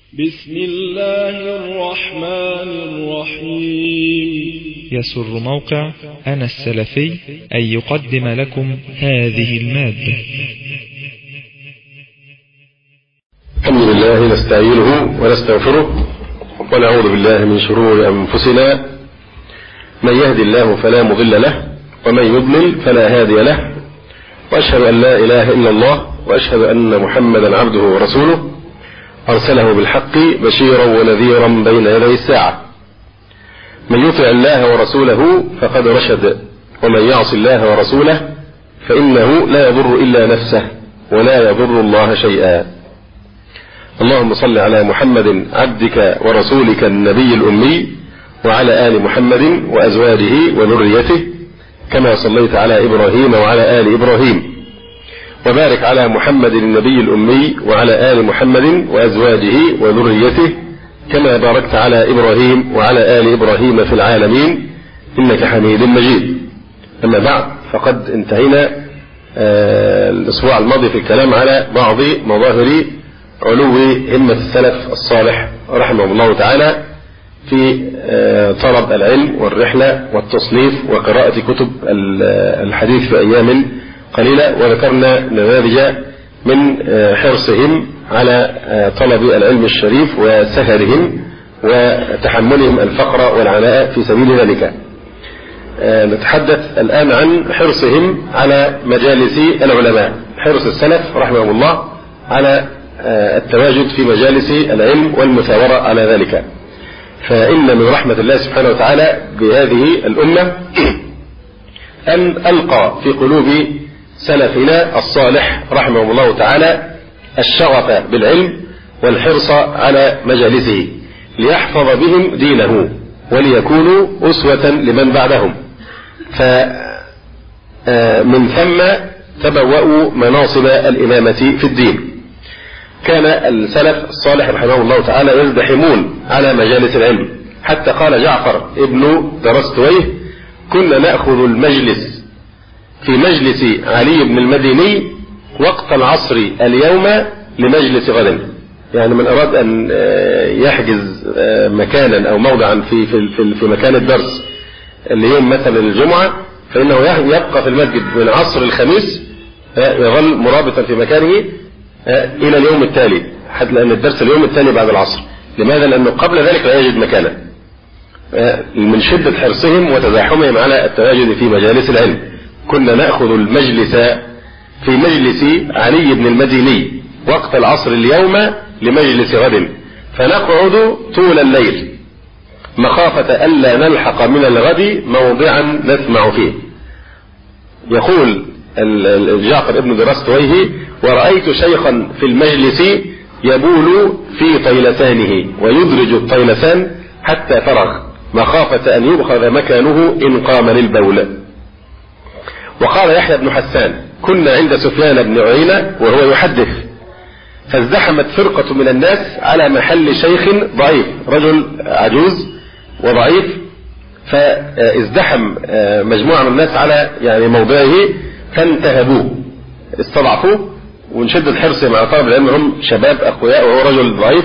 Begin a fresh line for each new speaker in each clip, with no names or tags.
بسم الله الرحمن الرحيم.
يسر موقع أنا السلفي أن يقدم لكم هذه المادة.
الحمد لله نستعينه ونستغفره ونعوذ بالله من شرور أنفسنا، من يهدي الله فلا مضل له ومن يضلل فلا هادي له، وأشهد أن لا إله إلا الله وأشهد أن محمدا عبده ورسوله أرسله بالحق بشيرا ونذيرا بين يدي الساعة. من يطع الله ورسوله فقد رشد، ومن يعص الله ورسوله فإنه لا يضر إلا نفسه ولا يضر الله شيئا. اللهم صل على محمد عبدك ورسولك النبي الأمي وعلى آل محمد وأزواجه وذريته كما صليت على إبراهيم وعلى آل إبراهيم، وبارك على محمد النبي الأمي وعلى آل محمد وأزواجه وذريته كما باركت على إبراهيم وعلى آل إبراهيم في العالمين إنك حميد مجيد. أما بعد، فقد انتهينا الأسبوع الماضي في الكلام على بعض مظاهر علو همة السلف الصالح رحمه الله تعالى في طلب العلم والرحلة والتصنيف وقراءة كتب الحديث في أيام قليلة، وذكرنا نماذج من حرصهم على طلب العلم الشريف وسهرهم وتحملهم الفقر والعناء في سبيل ذلك. نتحدث الآن عن حرصهم على مجالس العلماء، حرص السلف رحمه الله على التواجد في مجالس العلم والمثابرة على ذلك. فإن من رحمة الله سبحانه وتعالى بهذه الأمة أن ألقى في قلوب سلفنا الصالح رحمه الله تعالى الشغف بالعلم والحرص على مجالسه ليحفظ بهم دينه وليكونوا أسوة لمن بعدهم. فمن ثم تبوأوا مناصب الإمامة في الدين. كان السلف الصالح رحمه الله تعالى يزدحمون على مجالس العلم، حتى قال جعفر ابن درستويه: كنا نأخذ المجلس في مجلس علي بن المديني وقت العصر اليوم لمجلس غد. يعني من أراد أن يحجز مكانا أو موضعا في مكان الدرس اليوم مثلا الجمعة، فإنه يبقى في المسجد من عصر الخميس، يظل مرابطا في مكانه إلى اليوم التالي، حتى لأن الدرس اليوم التالي بعد العصر. لماذا؟ لأنه قبل ذلك لا يجد مكانا، من شدة حرصهم وتزاحمهم على التواجد في مجالس العلم. كنا نأخذ المجلس في مجلس علي بن المديني وقت العصر اليوم لمجلس غد، فنقعد طول الليل مخافة ألا نلحق من الغد موضعا نسمع فيه. يقول جعفر ابن درستويه: ورأيت شيخا في المجلس يبول في طيلسانه ويدرج الطيلسان حتى فرغ مخافة أن يؤخذ مكانه إن قام للبول. وقال يحيى بن حسان: كنا عند سفيان بن عيينة وهو يحدث، فازدحمت فرقة من الناس على محل شيخ ضعيف، رجل عجوز وضعيف، فازدحم مجموعة من الناس على موضعه فانتهبوه، استضعفوه، ومن شدة حرصهم على طلب العلم، هم شباب أقوياء وهو رجل ضعيف،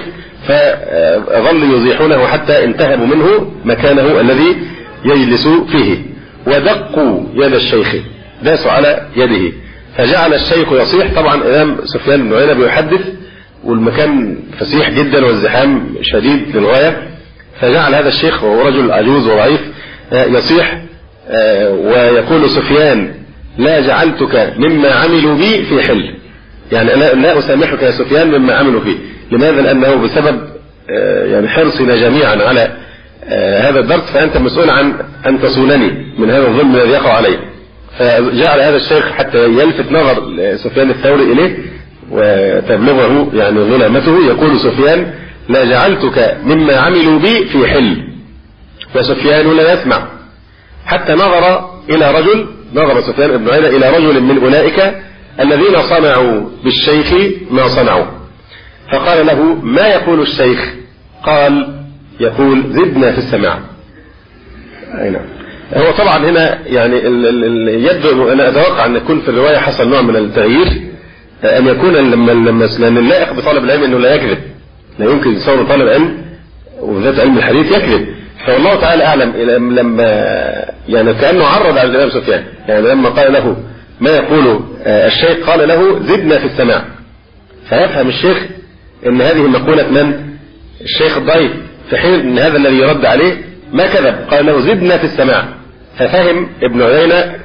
فظلوا يزيحونه حتى انتهبوا منه مكانه الذي يجلس فيه، ودقوا يد الشيخ، داسوا على يده، فجعل الشيخ يصيح. طبعا الإمام سفيان بن عيينة بيحدث والمكان فسيح جدا والزحام شديد للغاية، فجعل هذا الشيخ وهو رجل عجوز وضعيف يصيح ويقول سفيان: لا جعلتك مما عملوا بي في حل، يعني أنا لا أسامحك يا سفيان مما عملوا فيه. لماذا؟ لأنه بسبب حرصنا جميعا على هذا الدرس، فأنت مسؤول عن أن تصونني من هذا الظلم الذي يقع علي. فجعل هذا الشيخ حتى يلفت نظر سفيان الثوري إليه وتبلغه ظلامته. يقول سفيان: لا جعلتك مما عملوا بي في حل، وسفيان لا يسمع، حتى نظر سفيان بن عيينة إلى رجل من أولئك الذين صنعوا بالشيخ ما صنعوا، فقال له: ما يقول الشيخ؟ قال: يقول: زدنا في السماع. هو طبعا هنا يبدو، أنا أتوقع أن يكون في الرواية حصل نوع من التغيير، أن يكون لما اللائق بطالب العلم أنه لا يكذب، لا يمكن يصور طالب علم وذات علم الحديث يكذب. فالله تعالى أعلم لما يعني كأنه عرض على الإمام سفيان، يعني لما قال له ما يقول الشيخ قال له زدنا في السماع، فيفهم الشيخ ان هذه مقولة من؟ الشيخ الضعيف، في حين ان هذا الذي يرد عليه ما كذب، قال له زدنا في السماع. ففهم ابن عيينة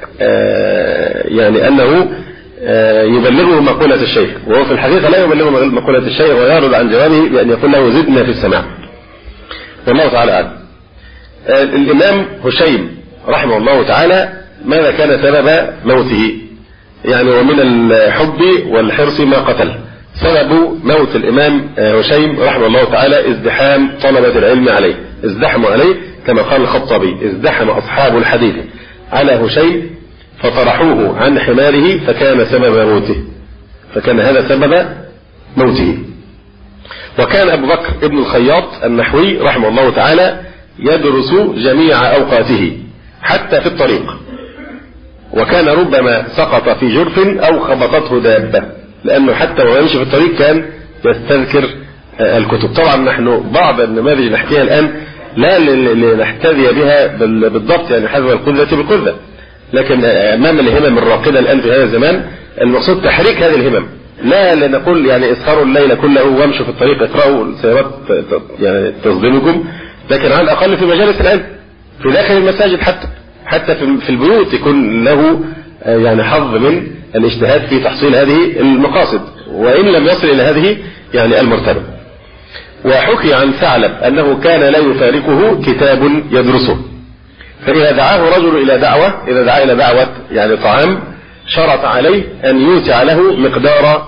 يعني انه يبلغه مقولة الشيخ، وهو في الحقيقة لا يبلغه مقولة الشيخ، ويعرض عن جوابه بأن يقول له زدنا في السماع. والله تعالى أعلم. الإمام هشيم رحمه الله تعالى ماذا كان سبب موته؟ يعني ومن الحب والحرص ما قتل. سبب موت الإمام هشيم رحمه الله تعالى ازدحام طلبة العلم عليه، ازدحموا عليه كما قال الخطابي: ازدحم أصحاب الحديث على هشيم فطرحوه عن حماره فكان سبب موته، فكان هذا سبب موته. وكان أبو بكر ابن الخياط النحوي رحمه الله تعالى يدرس جميع أوقاته حتى في الطريق، وكان ربما سقط في جرف أو خبطته دابة، لأنه حتى وهو يمشي في الطريق كان يستذكر الكتب. طبعا نحن بعض النماذج نحكيها الآن لا لنحتذي بها بالضبط، يعني حذو القذة بالقذة، لكن أمام الهمم الراقدة الآن في هذا الزمان المقصود تحريك هذه الهمم، لا لنقول يعني اسهروا الليل كله وامشوا في الطريق اقرأوا السيارات يعني تصدمكم، لكن على الأقل في مجالس العلم في داخل المساجد حتى في البيوت يكون له يعني حظ من الاجتهاد في تحصيل هذه المقاصد، وإن لم يصل إلى هذه يعني المرتبة. وحكي عن ثعلب أنه كان لا يفارقه كتاب يدرسه، فإذا دعاه رجل إلى دعوة، إذا دعا إلى دعوة يعني طعام، شرط عليه أن يوسع له مقدار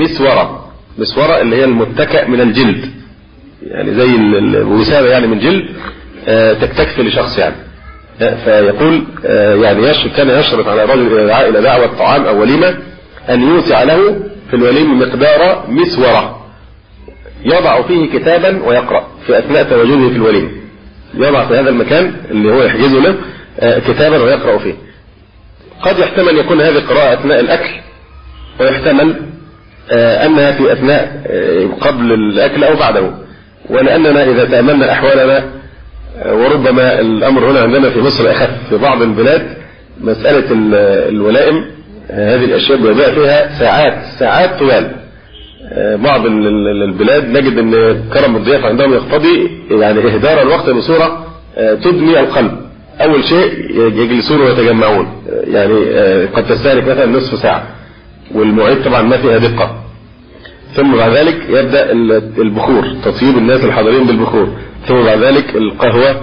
مسورة اللي هي المتكأ من الجلد، يعني زي الوسادة يعني من جلد تكتكفي لشخص يعني. فيقول يعني كان يشرط على رجل إذا دعا إلى دعوة طعام أو وليمة أن يوسع له في الوليمة مقدار مسورة يضع فيه كتابا ويقرأ في أثناء تواجده في الوليمة، يضع في هذا المكان اللي هو يحجزه له كتابا ويقرأ فيه. قد يحتمل يكون هذه القراءة أثناء الأكل، ويحتمل أنها في أثناء قبل الأكل أو بعده، ولأننا إذا تأملنا أحوالنا وربما الأمر هنا عندنا في مصر أخف، في بعض البلاد مسألة الولائم هذه الأشياء بيبقى فيها ساعات طوال. بعض البلاد نجد أن كرم الضيافة عندهم يقتضي يعني إهدار الوقت بصورة تدمي القلب. أول شيء يجلسون ويتجمعون، يعني قد تستهلك مثلا نصف ساعة، والمواعيد طبعا ما فيها دقة. ثم بعد ذلك يبدأ البخور، تطيب الناس الحاضرين بالبخور. ثم بعد ذلك القهوة،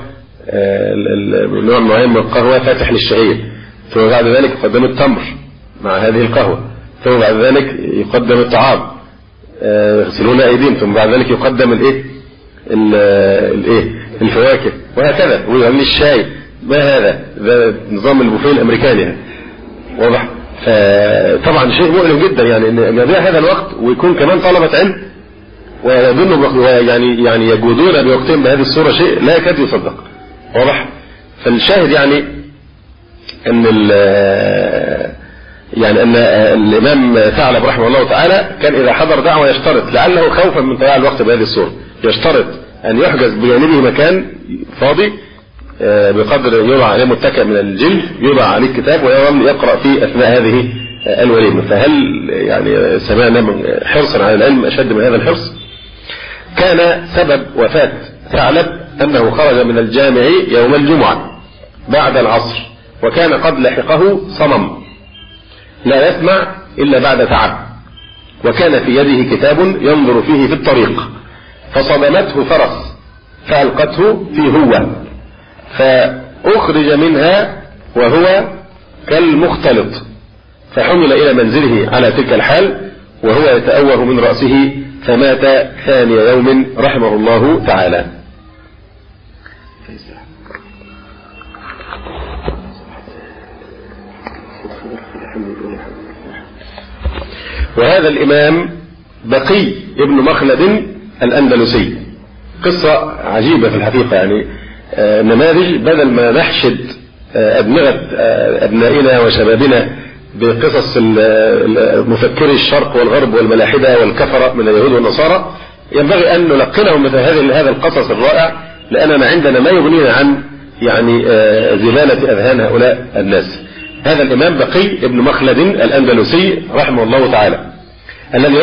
نوع معين من القهوة فاتح للشهية. ثم بعد ذلك يقدم التمر مع هذه القهوة. ثم بعد ذلك يقدم الطعام، يغسلون أيديهم. ثم بعد ذلك يقدم الفواكه، وهكذا. ويعني الشاي، ما هذا نظام البوفيه الأمريكاني، واضح؟ طبعا شيء مؤلم جدا، يعني ان يضيع هذا الوقت ويكون كمان طلبة علم ويظنوا يعني يجودون بوقتهم بهذه الصورة، شيء لا يكاد يصدق، واضح؟ فالشاهد يعني ان ان الامام ثعلب رحمه الله تعالى كان اذا حضر دعوة يشترط، لعله خوفا من ضياع الوقت بهذه الصورة، يشترط ان يحجز بجانبه مكان فاضي بقدر يوضع عليه متكئ من الجلد، يوضع عليه الكتاب ويقرأ فيه أثناء هذه الوليمة. فهل يعني سمعنا من حرصا على العلم أشد من هذا الحرص؟ كان سبب وفاة ثعلب أنه خرج من الجامع يوم الجمعة بعد العصر، وكان قد لحقه صمم لا يسمع إلا بعد تعب، وكان في يده كتاب ينظر فيه في الطريق، فصدمته فرس فألقته في هوة، فأخرج منها وهو كالمختلط، فحمل إلى منزله على تلك الحال وهو يتأوه من رأسه، فمات ثاني يوم رحمه الله تعالى. وهذا الإمام بقي ابن مخلد الأندلسي، قصة عجيبة في الحقيقة، يعني نماذج بدل ما نحشد أدمغة أبنائنا وشبابنا بقصص مفكري الشرق والغرب والملاحدة والكفرة من اليهود والنصارى، ينبغي أن نلقنهم مثل هذا القصص الرائع، لأننا عندنا ما يغنينا عن يعني زلالة أذهان هؤلاء الناس. هذا الإمام بقي ابن مخلد الأندلسي رحمه الله تعالى، الذي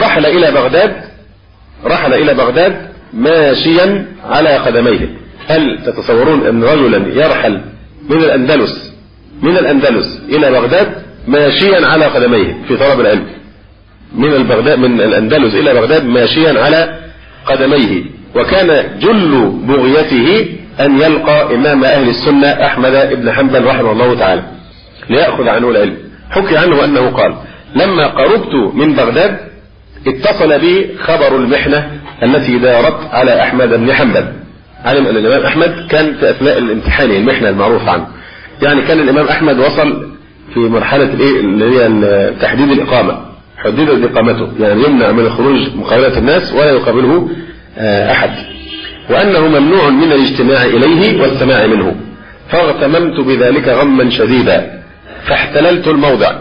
رحل إلى بغداد ماشيا على قدميه. هل تتصورون أن رجلا يرحل من الأندلس إلى بغداد ماشيا على قدميه في طلب العلم؟ من الأندلس إلى بغداد ماشيا على قدميه. وكان جل بغيته أن يلقى إمام أهل السنة أحمد بن حنبل رحمه الله تعالى ليأخذ عنه العلم. حكي عنه أنه قال: لما قربت من بغداد اتصل بي خبر المحنة التي دارت على أحمد بن حنبل. علم أن الإمام أحمد كان في أثناء الامتحان المحنة المعروف عنه، يعني كان الإمام أحمد وصل في مرحلة اللي هي تحديد الإقامة، حددت إقامته، يعني يمنع من الخروج مقابلة الناس ولا يقابله أحد، وأنه ممنوع من الاجتماع إليه والسماع منه. فاغتممت بذلك غما شديدا فاحتللت الموضع،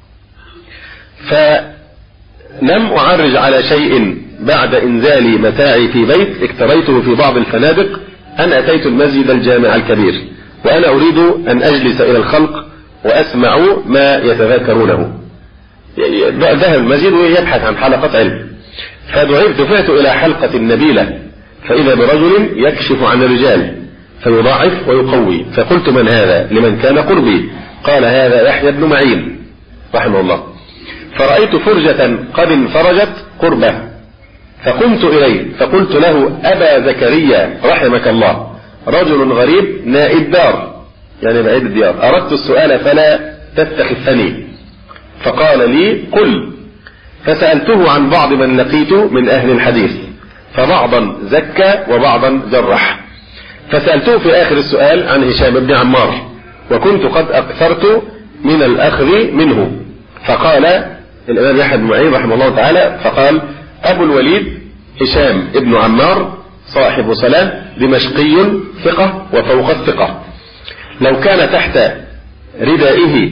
فلم أعرج على شيء بعد إنزالي متاعي في بيت اكتريته في بعض الفنادق أن أتيت المسجد الجامع الكبير، وأنا أريد أن أجلس إلى الخلق وأسمع ما يتذاكرونه. ذهب المسجد ويبحث عن حلقة علم، فدفعت إلى حلقة نبيلة فإذا برجل يكشف عن الرجال فيضاعف ويقوي، فقلت: من هذا؟ لمن كان قربي. قال: هذا يحيى بن معين رحمه الله. فرأيت فرجة قد انفرجت قربه فقمت إليه فقلت له: أبا زكريا رحمك الله، رجل غريب نائب دار، يعني بعيد الديار، أردت السؤال فلا تستخفني. فقال لي: قل. فسألته عن بعض من لقيت من أهل الحديث، فبعضا زكى وبعضا جرح. فسألته في آخر السؤال عن هشام بن عمار، وكنت قد أكثرت من الأخذ منه. فقال الإمام يحيى بن معين رحمه الله تعالى: فقال أبو الوليد هشام بن عمار صاحب صلاة دمشقي ثقة وفوق الثقة، لو كان تحت ردائه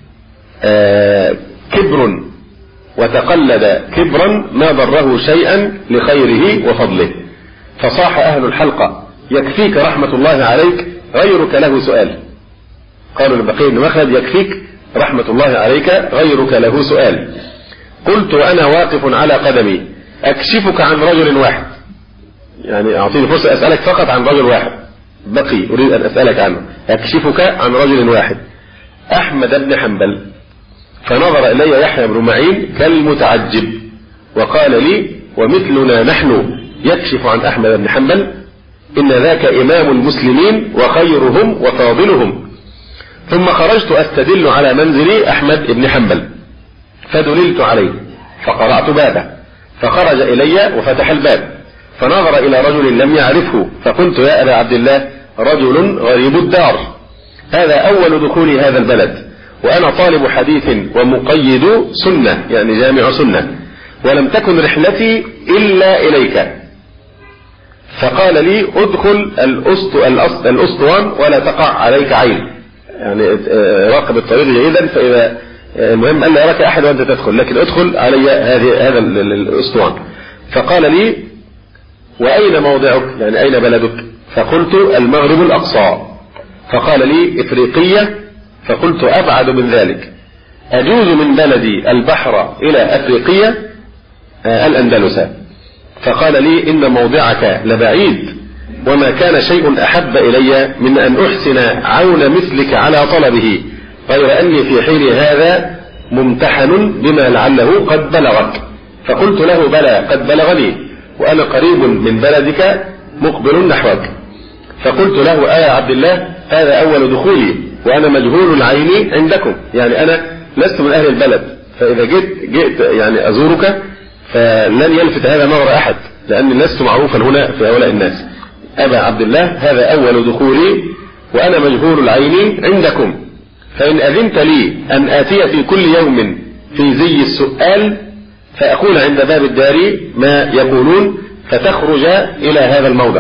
كبر وتقلد كبرا ما ضره شيئا لخيره وفضله. فصاح أهل الحلقة: يكفيك رحمة الله عليك غيرك له سؤال. قالوا لبقي بن مخلد: يكفيك رحمة الله عليك غيرك له سؤال. قلت وأنا واقف على قدمي: أكشفك عن رجل واحد، يعني أعطيني فرصة أسألك فقط عن رجل واحد بقي أريد أن أسألك عنه. أكشفك عن رجل واحد، أحمد بن حنبل. فنظر إلي يحيى بن معين كالمتعجب وقال لي: ومثلنا نحن يكشف عن أحمد بن حنبل؟ إن ذاك إمام المسلمين وخيرهم وفاضلهم. ثم خرجت أستدل على منزل أحمد بن حنبل، فدللت عليه فقرعت بابه، فخرج إلي وفتح الباب، فنظر إلى رجل لم يعرفه، فقلت: يا أبا عبد الله، رجل غريب الدار، هذا أول دخول هذا البلد، وأنا طالب حديث ومقيد سنة، يعني جامع سنة، ولم تكن رحلتي إلا إليك. فقال لي: ادخل الأسطوان ولا تقع عليك عين، يعني راقب الطريق جيدا، فإذا المهم ألا يراك أحد وأنت تدخل، لكن ادخل علي هذا الأسطوان. فقال لي: وأين موضعك؟ يعني أين بلدك؟ فقلت: المغرب الأقصى. فقال لي: إفريقية؟ فقلت: أبعد من ذلك، أجوز من بلدي البحر إلى أفريقية الأندلس. فقال لي: إن موضعك لبعيد، وما كان شيء أحب إلي من أن أحسن عون مثلك على طلبه، غير أني في حين هذا ممتحن بما لعله قد بلغك. فقلت له: بلى، قد بلغني، وأنا قريب من بلدك مقبل نحوك. فقلت له: يا عبد الله، هذا أول دخولي وأنا مجهول العين عندكم، يعني أنا لست من أهل البلد، فإذا جئت يعني أزورك فلن يلفت هذا نظر أحد، لأني لست معروفا هنا في هؤلاء الناس. أبا عبد الله، هذا أول دخولي وأنا مجهول العين عندكم، فإن أذنت لي أن آتي في كل يوم في زي السؤال فأقول عند باب الدار ما يقولون، فتخرج إلى هذا الموضع.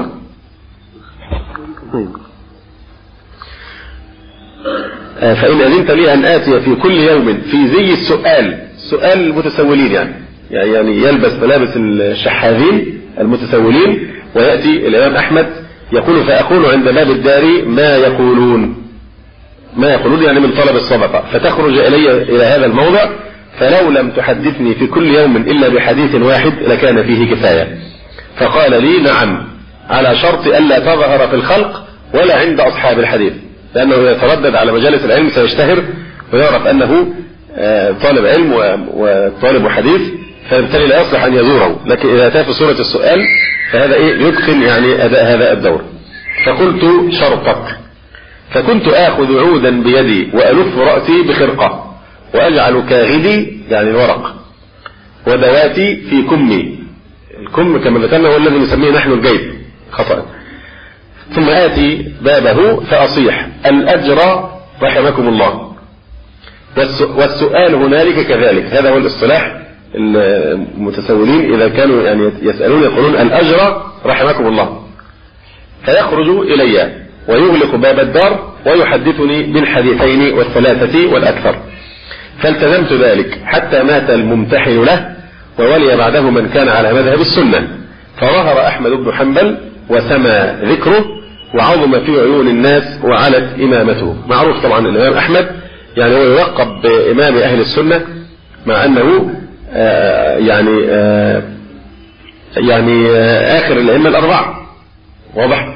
فإن أذنت لي أن آتي في كل يوم في زي السؤال، سؤال المتسولين، يعني يلبس ملابس الشحاذين المتسولين، ويأتي الإمام أحمد يقول فأكون عند باب الدار ما يقولون يعني من طلب الصدقة، فتخرج إلى هذا الموضع، فلو لم تحدثني في كل يوم إلا بحديث واحد لكان فيه كفاية. فقال لي نعم، على شرط ألا تظهر في الخلق ولا عند أصحاب الحديث، لأنه يتردد على مجالس العلم سيشتهر ويعرف أنه طالب علم وطالب حديث، فبالتالي لا يصلح أن يزوره، لكن إذا أتى في صورة السؤال فهذا يتقن يعني أداء هذا الدور. فقلت شرطك، فكنت آخذ عودا بيدي وألف رأسي بخرقة وأجعل كاغدي يعني الورق ودواتي في كمي، الكم كما ذكرنا هو الذي نسميه نحن الجيب خطأ، ثم آتي بابه فأصيح الأجر رحمكم الله، والسؤال هنالك كذلك. هذا هو الاصطلاح المتسولين إذا كانوا يعني يسألون يقولون الأجر رحمكم الله، فيخرج إلي ويغلق باب الدار ويحدثني بالحديثين والثلاثة والأكثر، فالتزمت ذلك حتى مات الممتحن له وولي بعده من كان على مذهب السنة، فظهر أحمد بن حنبل وسمى ذكره وعظم في عيون الناس وعلت إمامته. معروف طبعا الإمام أحمد يعني هو يلقب بإمام أهل السنة، مع أنه يعني آخر الأئمة الأربعة. واضح؟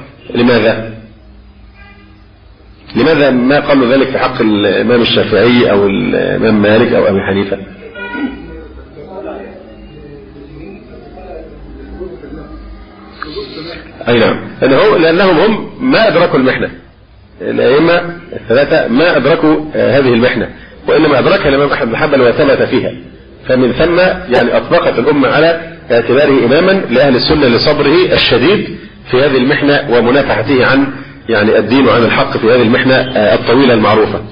لماذا ما قالوا ذلك في حق الإمام الشافعي أو الإمام مالك أو أبي حنيفة؟ أي نعم، لأنهم هم ما أدركوا المحنة، الأئمة الثلاثة ما أدركوا هذه المحنة، وإنما أدركها الإمام أحمد بن حنبل وثبت فيها، فمن ثم يعني أطلقت الأمة على اعتباره إماما لأهل السنة لصبره الشديد في هذه المحنة ومنافحته عن يعني الدين وعن الحق في هذه المحنة الطويلة المعروفة.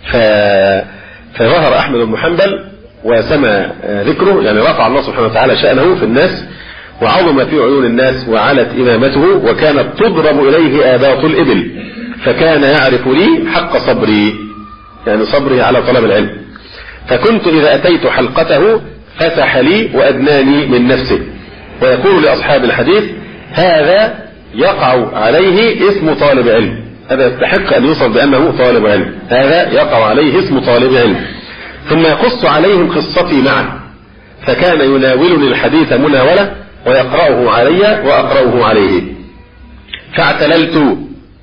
فظهر أحمد بن حنبل وسمى ذكره، يعني رفع الله سبحانه وتعالى شأنه في الناس وعظم في عيون الناس وعلت إمامته، وكانت تضرب إليه آباط الإبل، فكان يعرف لي حق صبري، يعني صبري على طلب العلم. فكنت إذا أتيت حلقته فسح لي وأدناني من نفسه، ويقول لأصحاب الحديث هذا يقع عليه اسم طالب علم، هذا يستحق أن يوصف بأنه طالب علم، هذا يقع عليه اسم طالب علم. ثم يقص عليهم قصتي معه، فكان يناولني الحديث مناولة ويقرأه علي وأقرأه عليه. فاعتللت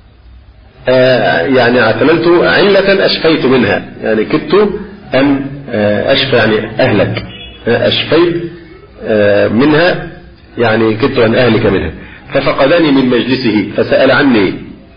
اعتللت علة أشفيت منها، يعني كدت أن أشفى يعني أهلك، أشفيت منها يعني كدت أن أهلك منها. ففقدني من مجلسه فسأل عني،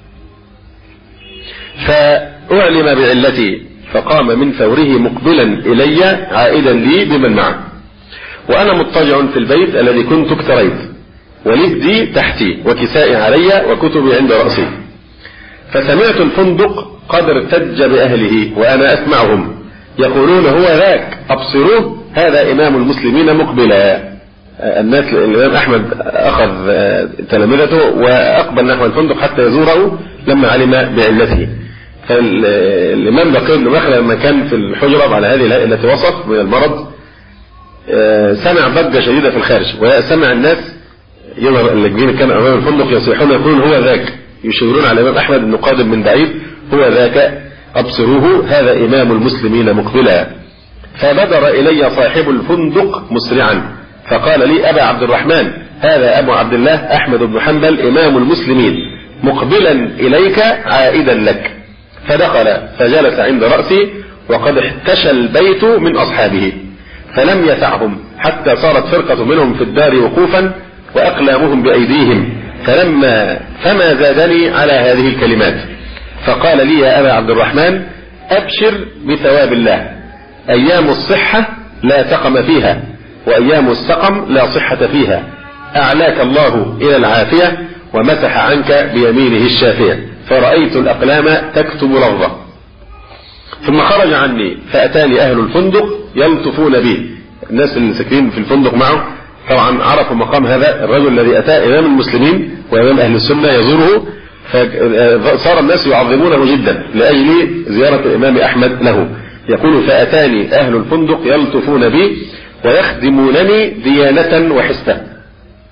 فأعلم بعلتي، فقام من ثوره مقبلا إلي عائدا لي بمن معه، وأنا مضطجع في البيت الذي كنت اكتريت، ولبدي تحتي وكسائي علي وكتبي عند رأسي. فسمعت الفندق قد ارتج بأهله وأنا أسمعهم يقولون هو ذاك أبصروه هذا إمام المسلمين مقبلا. الناس الإمام أحمد أخذ تلامذته وأقبل نحو الفندق حتى يزوره لما علم بعلته. فالإمام بقي بن مخلد لما كان في الحجرة على هذه الهيئة التي وصف من المرض سمع ضجة شديدة في الخارج، وسمع الناس يظهر اللاجئين كانوا أمام الفندق يصيحون يقولون هو ذاك، يشيرون على الإمام أحمد أنه قادم من بعيد، هو ذاك أبصروه هذا إمام المسلمين مقبلا. فبدر إلي صاحب الفندق مسرعا فقال لي أبا عبد الرحمن هذا أبو عبد الله أحمد بن حنبل إمام المسلمين مقبلا إليك عائدا لك. فدخل فجلس عند رأسي وقد احتشى البيت من أصحابه، فلم يسعهم حتى صارت فرقة منهم في الدار وقوفا وأقلامهم بأيديهم، فما زادني على هذه الكلمات. فقال لي يا أبا عبد الرحمن أبشر بثواب الله، أيام الصحة لا سقم فيها، وأيام السقم لا صحة فيها، أعلاك الله إلى العافية ومسح عنك بيمينه الشافية، فرأيت الأقلام تكتب لفظة. ثم خرج عني فأتاني أهل الفندق يلطفون بي، الناس اللي ساكنين في الفندق معه طبعا عرفوا مقام هذا الرجل الذي أتى إمام المسلمين وإمام أهل السنة يزوره، فصار الناس يعظمونه جدا لأجل زيارة الإمام أحمد له. يقول فأتاني أهل الفندق يلطفون بي ويخدمونني ديانة وحسبة،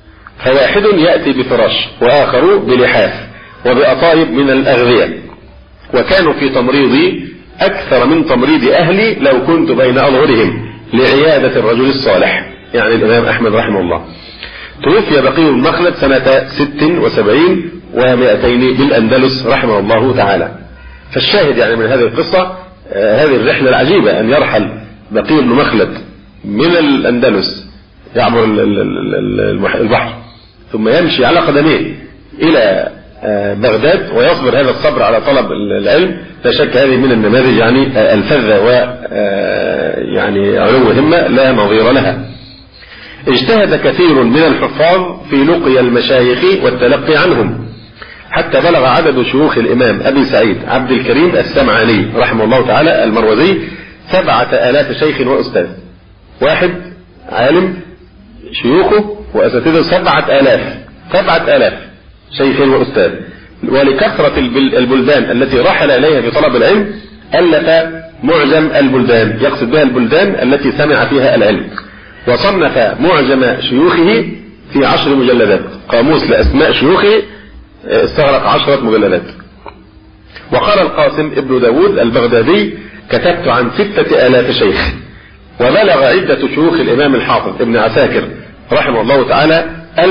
فواحد يأتي بفراش وآخر بلحاف وبأطايب من الأغذية، وكانوا في تمريضي أكثر من تمريض أهلي لو كنت بين أظهرهم لعيادة الرجل الصالح، يعني الإمام أحمد رحمه الله. توفي بقي بن مخلد سنة 76 و200 بالأندلس رحمه الله تعالى. فالشاهد يعني من هذه القصة هذه الرحلة العجيبة، أن يرحل بقي بن مخلد من الأندلس يعبر البحر ثم يمشي على قدميه إلى بغداد ويصبر هذا الصبر على طلب العلم. لا شك هذه من النماذج يعني الفذة ويعني علو همة لا نظير لها. اجتهد كثير من الحفاظ في لقي المشايخ والتلقي عنهم، حتى بلغ عدد شيوخ الإمام أبي سعيد عبد الكريم السمعاني رحمه الله تعالى المروزي 7000 شيخ وأستاذ. واحد عالم شيوخه وأساتذه 7000 شيخ وأستاذ. ولكثرة البلدان التي رحل إليها في طلب العلم ألف معجم البلدان، يقصد بها البلدان التي سمع فيها العلم، وصنف معجم شيوخه في 10 مجلدات، قاموس لأسماء شيوخه استغرق 10 مجلدات. وقال القاسم ابن داود البغدادي: كتبت عن 6000 شيخ. وبلغ عدة شيوخ الإمام الحافظ ابن عساكر رحمه الله تعالى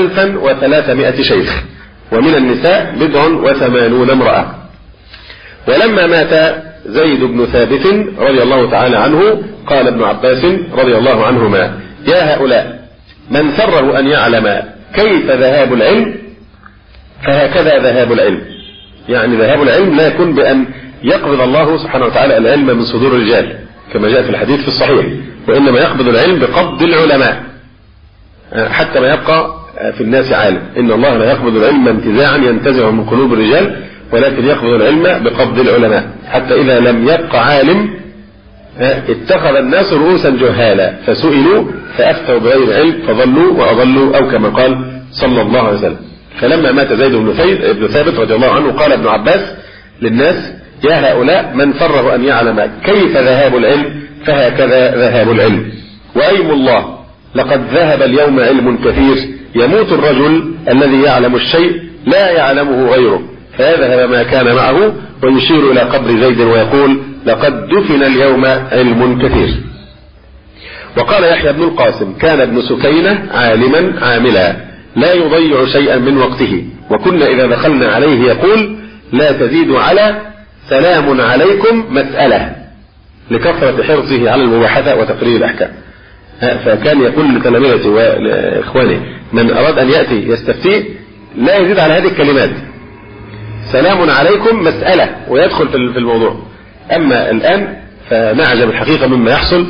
1300 شيخ، ومن النساء 89 امرأة. ولما مات زيد بن ثابت رضي الله تعالى عنه قال ابن عباس رضي الله عنهما: يا هؤلاء من سره أن يعلم كيف ذهاب العلم فهكذا ذهاب العلم. يعني ذهاب العلم لا يكون بأن يقبض الله سبحانه وتعالى العلم من صدور الرجال كما جاء في الحديث في الصحيح، وإنما يقبض العلم بقبض العلماء حتى ما يبقى في الناس عالم. إن الله لا يقبض العلم انتزاعا ينتزع من قلوب الرجال، ولكن يقبض العلم بقبض العلماء، حتى إذا لم يبقى عالم اتخذ الناس رؤوسا جهالا فسئلوا فأفتوا بغير علم فضلوا وأضلوا، أو كما قال صلى الله عليه وسلم. فلما مات زيد بن ثابت رضي الله عنه قال ابن عباس للناس: يا هؤلاء من سره أن يعلم كيف ذهاب العلم فهكذا ذهاب العلم. وأيم الله لقد ذهب اليوم علم كثير، يموت الرجل الذي يعلم الشيء لا يعلمه غيره فيذهب ما كان معه، ويشير إلى قبر زيد ويقول: لقد دفن اليوم علم كثير. وقال يحيى بن القاسم: كان ابن سكينة عالما عاملا لا يضيع شيئا من وقته، وكنا إذا دخلنا عليه يقول: لا تزيد على سلام عليكم مسألة، لكثرة حرصه على المباحثة وتقرير الأحكام. فكان يقول لتلاميذه وإخوانه من أراد أن يأتي يستفتي لا يزيد على هذه الكلمات: سلام عليكم مسألة، ويدخل في الموضوع. أما الآن فنعجب الحقيقة مما يحصل.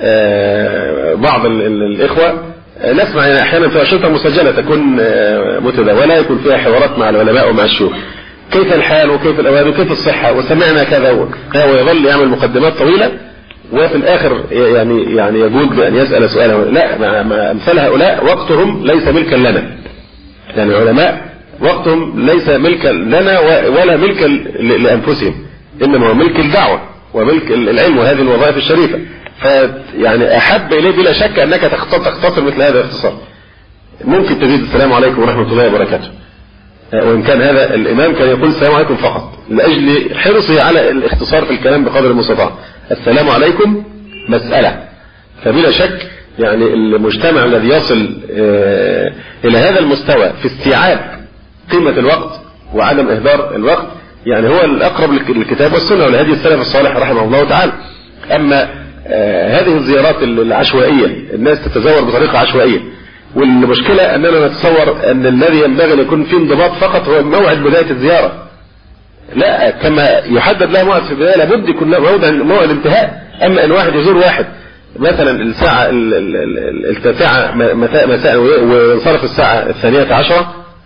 بعض الإخوة نسمع يعني أحيانا في أشرطة مسجلة تكون متداولة يكون فيها حوارات مع العلماء ومع الشيوخ، كيف الحال وكيف الأوان وكيف الصحة وسمعنا كذا، ويظل يعمل مقدمات طويلة، وفي الآخر يعني يجود بأن يسأل سؤاله. لا، مع أمثال هؤلاء وقتهم ليس ملكا لنا، يعني العلماء وقتهم ليس ملكا لنا ولا ملكا لأنفسهم، إنما هو ملك الدعوة وملك العلم وهذه الوظائف الشريفة. فيعني أحب إليه بلا شك أنك تختصر مثل هذا الاختصار. ممكن تزيد السلام عليكم ورحمة الله وبركاته، وإن كان هذا الإمام كان يقول السلام عليكم فقط لأجل حرصه على الاختصار في الكلام بقدر المستطاع. السلام عليكم مسألة. فبلا شك يعني المجتمع الذي يصل إلى هذا المستوى في استيعاب قيمة الوقت وعدم إهدار الوقت يعني هو الأقرب للكتاب والسنة ولهدي السلف الصالح رحمه الله تعالى. أما هذه الزيارات العشوائية، الناس تتزور بطريقة عشوائية، والمشكلة أننا نتصور أن الذي ينبغي أن يكون فيه انضباط فقط هو موعد بداية الزيارة. لا، كما يحدد له موعد في البداية لابد يكون له موعد انتهاء. أما أن واحد يزور واحد مثلا الساعة التاسعة مساء وينصرف الساعة 12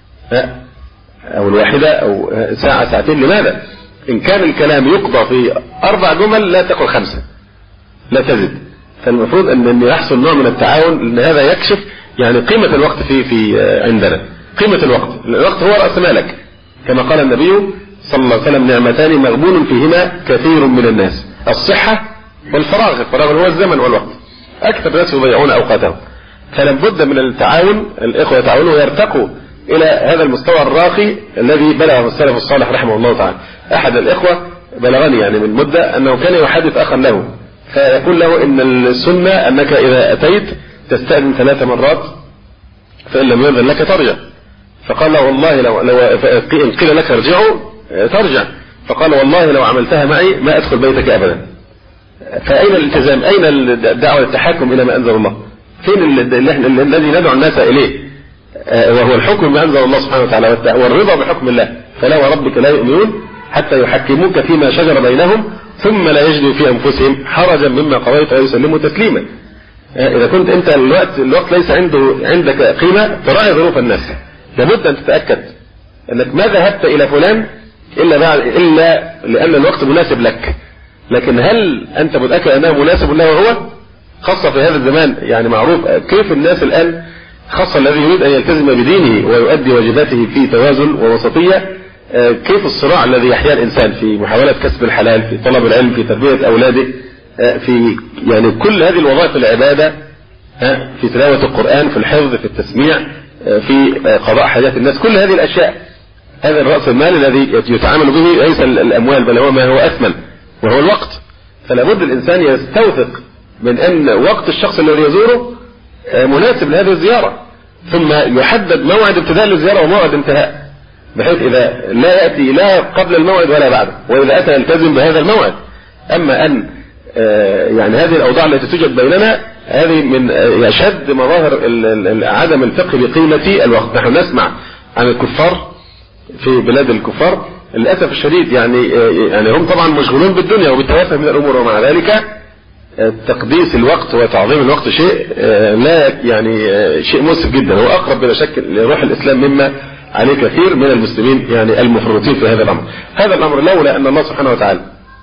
أو 1 أو ساعة ساعتين، لماذا؟ إن كان الكلام يقضى في 4 جمل لا تقل 5، لا تزد. فالمفروض أن يحصل نوع من التعاون، لأن هذا يكشف يعني قيمة الوقت في عندنا. قيمة الوقت هو رأس مالك، كما قال النبي صلى الله عليه وسلم: نعمتان مغبون فيهما كثير من الناس، الصحة والفراغ. الفراغ هو الزمن والوقت، أكثر الناس يضيعون أوقاتهم. فلم بد من التعاون، الإخوة يتعاونوا ويرتقوا إلى هذا المستوى الراقي الذي بلغه السلف الصالح رحمه الله تعالى. أحد الإخوة بلغني يعني من مدة أنه كان يحدث أخا له فيقول له إن السنة أنك إذا أتيت تستأذن 3 مرات فإن لم يؤذن لك ترجع. فقال له والله لو إن قيل لك ارجعوا ترجع. فقال والله لو عملتها معي ما أدخل بيتك أبدا. فأين الالتزام؟ أين الدعوة للتحكم إلى ما أنزل الله؟ فين الذي ندعو الناس إليه؟ وهو الحكم بما أنزل الله سبحانه وتعالى والرضا بحكم الله. فلا وربك لا يؤمنون حتى يحكموك فيما شجر بينهم ثم لا يجدوا في أنفسهم حرجا مما قضيت ويسلموا تسليما. إذا كنت أنت الوقت ليس عندك قيمة تراعي ظروف الناس، لابد أن تتأكد أنك ما ذهبت إلى فلان إلا لأن الوقت مناسب لك. لكن هل أنت متأكد أنه مناسب له هو؟ خاصة في هذا الزمان يعني معروف كيف الناس الآن، خاصة الذي يريد أن يلتزم بدينه ويؤدي واجباته في توازن ووسطية، كيف الصراع الذي يحيا الإنسان في محاولة كسب الحلال، في طلب العلم، في تربية أولاده، في يعني كل هذه الوظائف العبادة، في تلاوة القرآن، في الحفظ، في التسميع، في قضاء حاجات الناس، كل هذه الأشياء. هذا الرأس المال الذي يتعامل به ليس الأموال بل هو ما هو أثمن وهو الوقت. فلا بد الإنسان يستوثق من أن وقت الشخص الذي يزوره مناسب لهذه الزيارة، ثم يحدد موعد ابتداء للزيارة وموعد انتهاء، بحيث إذا لا يأتي لا قبل الموعد ولا بعده، وإذا أتى يلتزم بهذا الموعد. أما أن يعني هذه الأوضاع التي توجد بيننا هذه من أشد مظاهر عدم الفقه بقيمة الوقت. نحن نسمع عن الكفار في بلاد الكفار للأسف الشديد يعني هم طبعا مشغولون بالدنيا وبالتوافه من الأمور، ومع ذلك تقديس الوقت وتعظيم الوقت شيء لا يعني شيء مؤسف جدا، هو أقرب بلا شك لروح الإسلام مما عليه كثير من المسلمين يعني المفرطين في هذا الأمر. هذا الأمر لولا أن الله سبحانه وتعالى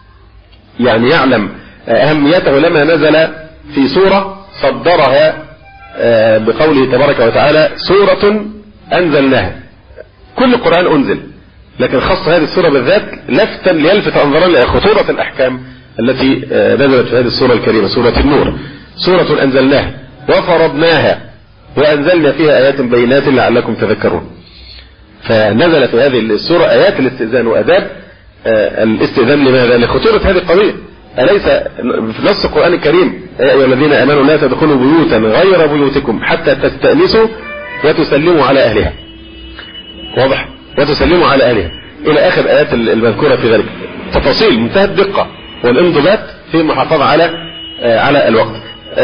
يعني يعلم أهميته لما نزل في سورة صدرها بقوله تبارك وتعالى سورة أنزلناها. كل القرآن أنزل، لكن خص هذه السورة بالذات لفتا ليلفت أنظرنا لخطورة الأحكام التي نزلت في هذه السورة الكريمة، سورة النور. سورة أنزلناها وفرضناها وأنزلنا فيها آيات بينات لعلكم تذكرون. فنزل في هذه السورة آيات الاستئذان وأداب الاستئذان. لماذا؟ لخطورة هذه القضية. أليس في نص القرآن الكريم يا أيها الذين آمنوا لا تدخلوا بيوتا غير بيوتكم حتى تستأنسوا وتسلموا على أهلها. واضح؟ وتسلموا على أهلها إلى آخر آيات المذكورة في ذلك. تفاصيل منتهى الدقة والانضباط في المحافظة على الوقت.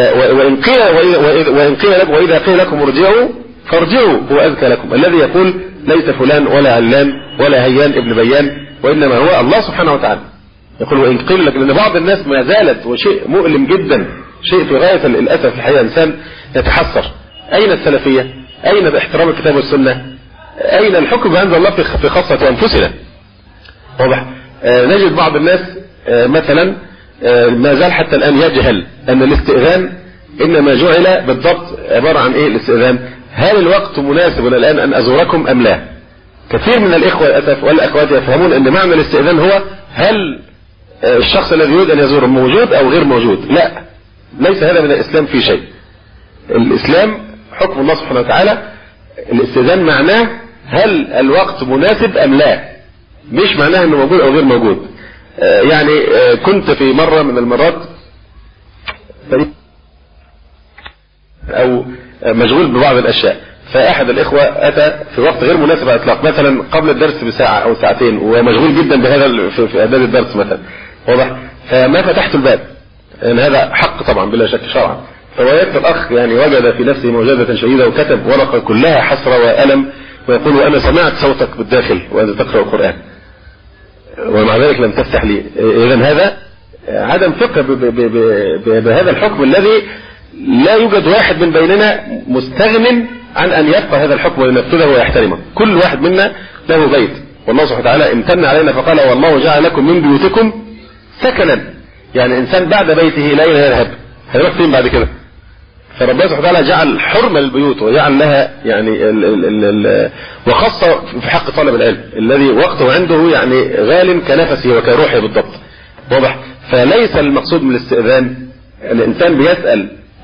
وإن قيل لكم وإذا قيل لكم ارجعوا فارجعوا هو أذكى لكم. الذي يقول ليس فلان ولا علان ولا هيان ابن بيان، وإنما هو الله سبحانه وتعالى يقول وإن قيل لك. لأن بعض الناس ما زالت، وشيء مؤلم جدا، شيء في غاية الأسف في الحقيقة، إنسان يتحسر. أين السلفية؟ أين باحترام الكتاب والسنة؟ أين الحكم بأنزل الله في خاصة أنفسنا؟ واضح؟ نجد بعض الناس مثلا ما زال حتى الآن يجهل أن الاستئذان إنما جعل بالضبط عبارة عن إيه الاستئذان؟ هل الوقت مناسب الآن أن أزوركم أم لا؟ كثير من الإخوة للأسف والأخوات يفهمون أن معنى الاستئذان هو هل الشخص الذي يريد أن يزور موجود أو غير موجود. لا، ليس هذا من الإسلام في شيء. الإسلام حكم الله سبحانه وتعالى. الاستئذان معناه هل الوقت مناسب أم لا، مش معناه أنه موجود أو غير موجود. يعني كنت في مرة من المرات أو مشغول ببعض الأشياء، فأحد الإخوة أتى في وقت غير مناسب على الإطلاق، مثلا قبل الدرس بساعة أو ساعتين، ومشغول جدا بهذا في أداء الدرس مثلا. واضح؟ فما فتحت الباب، لأن هذا حق طبعا بلا شك شرعا. فوجدت الأخ يعني وجد في نفسه موجودة شديدة، وكتب ورقة كلها حسرة وألم ويقول وأنا سمعت صوتك بالداخل وأنت تقرأ القرآن ومع ذلك لم تفتح لي. إذن هذا عدم فقه بهذا الحكم الذي لا يوجد واحد من بيننا مستغن عن أن يبقى هذا الحكم وينفذه ويحترمه. كل واحد منا له بيت، والله سبحانه وتعالى امتن علينا فقال والله جعل لكم من بيوتكم سكنا. يعني إنسان بعد بيته لا يذهب، هيروح فين بعد كده؟ فربنا سبحانه وتعالى جعل حرمة للبيوت وجعل لها يعني وخاصة في حق طالب العلم الذي وقته عنده يعني غال كنفسه وكروحه بالضبط. واضح؟ فليس المقصود من الاستئذان الإنسان بيسأل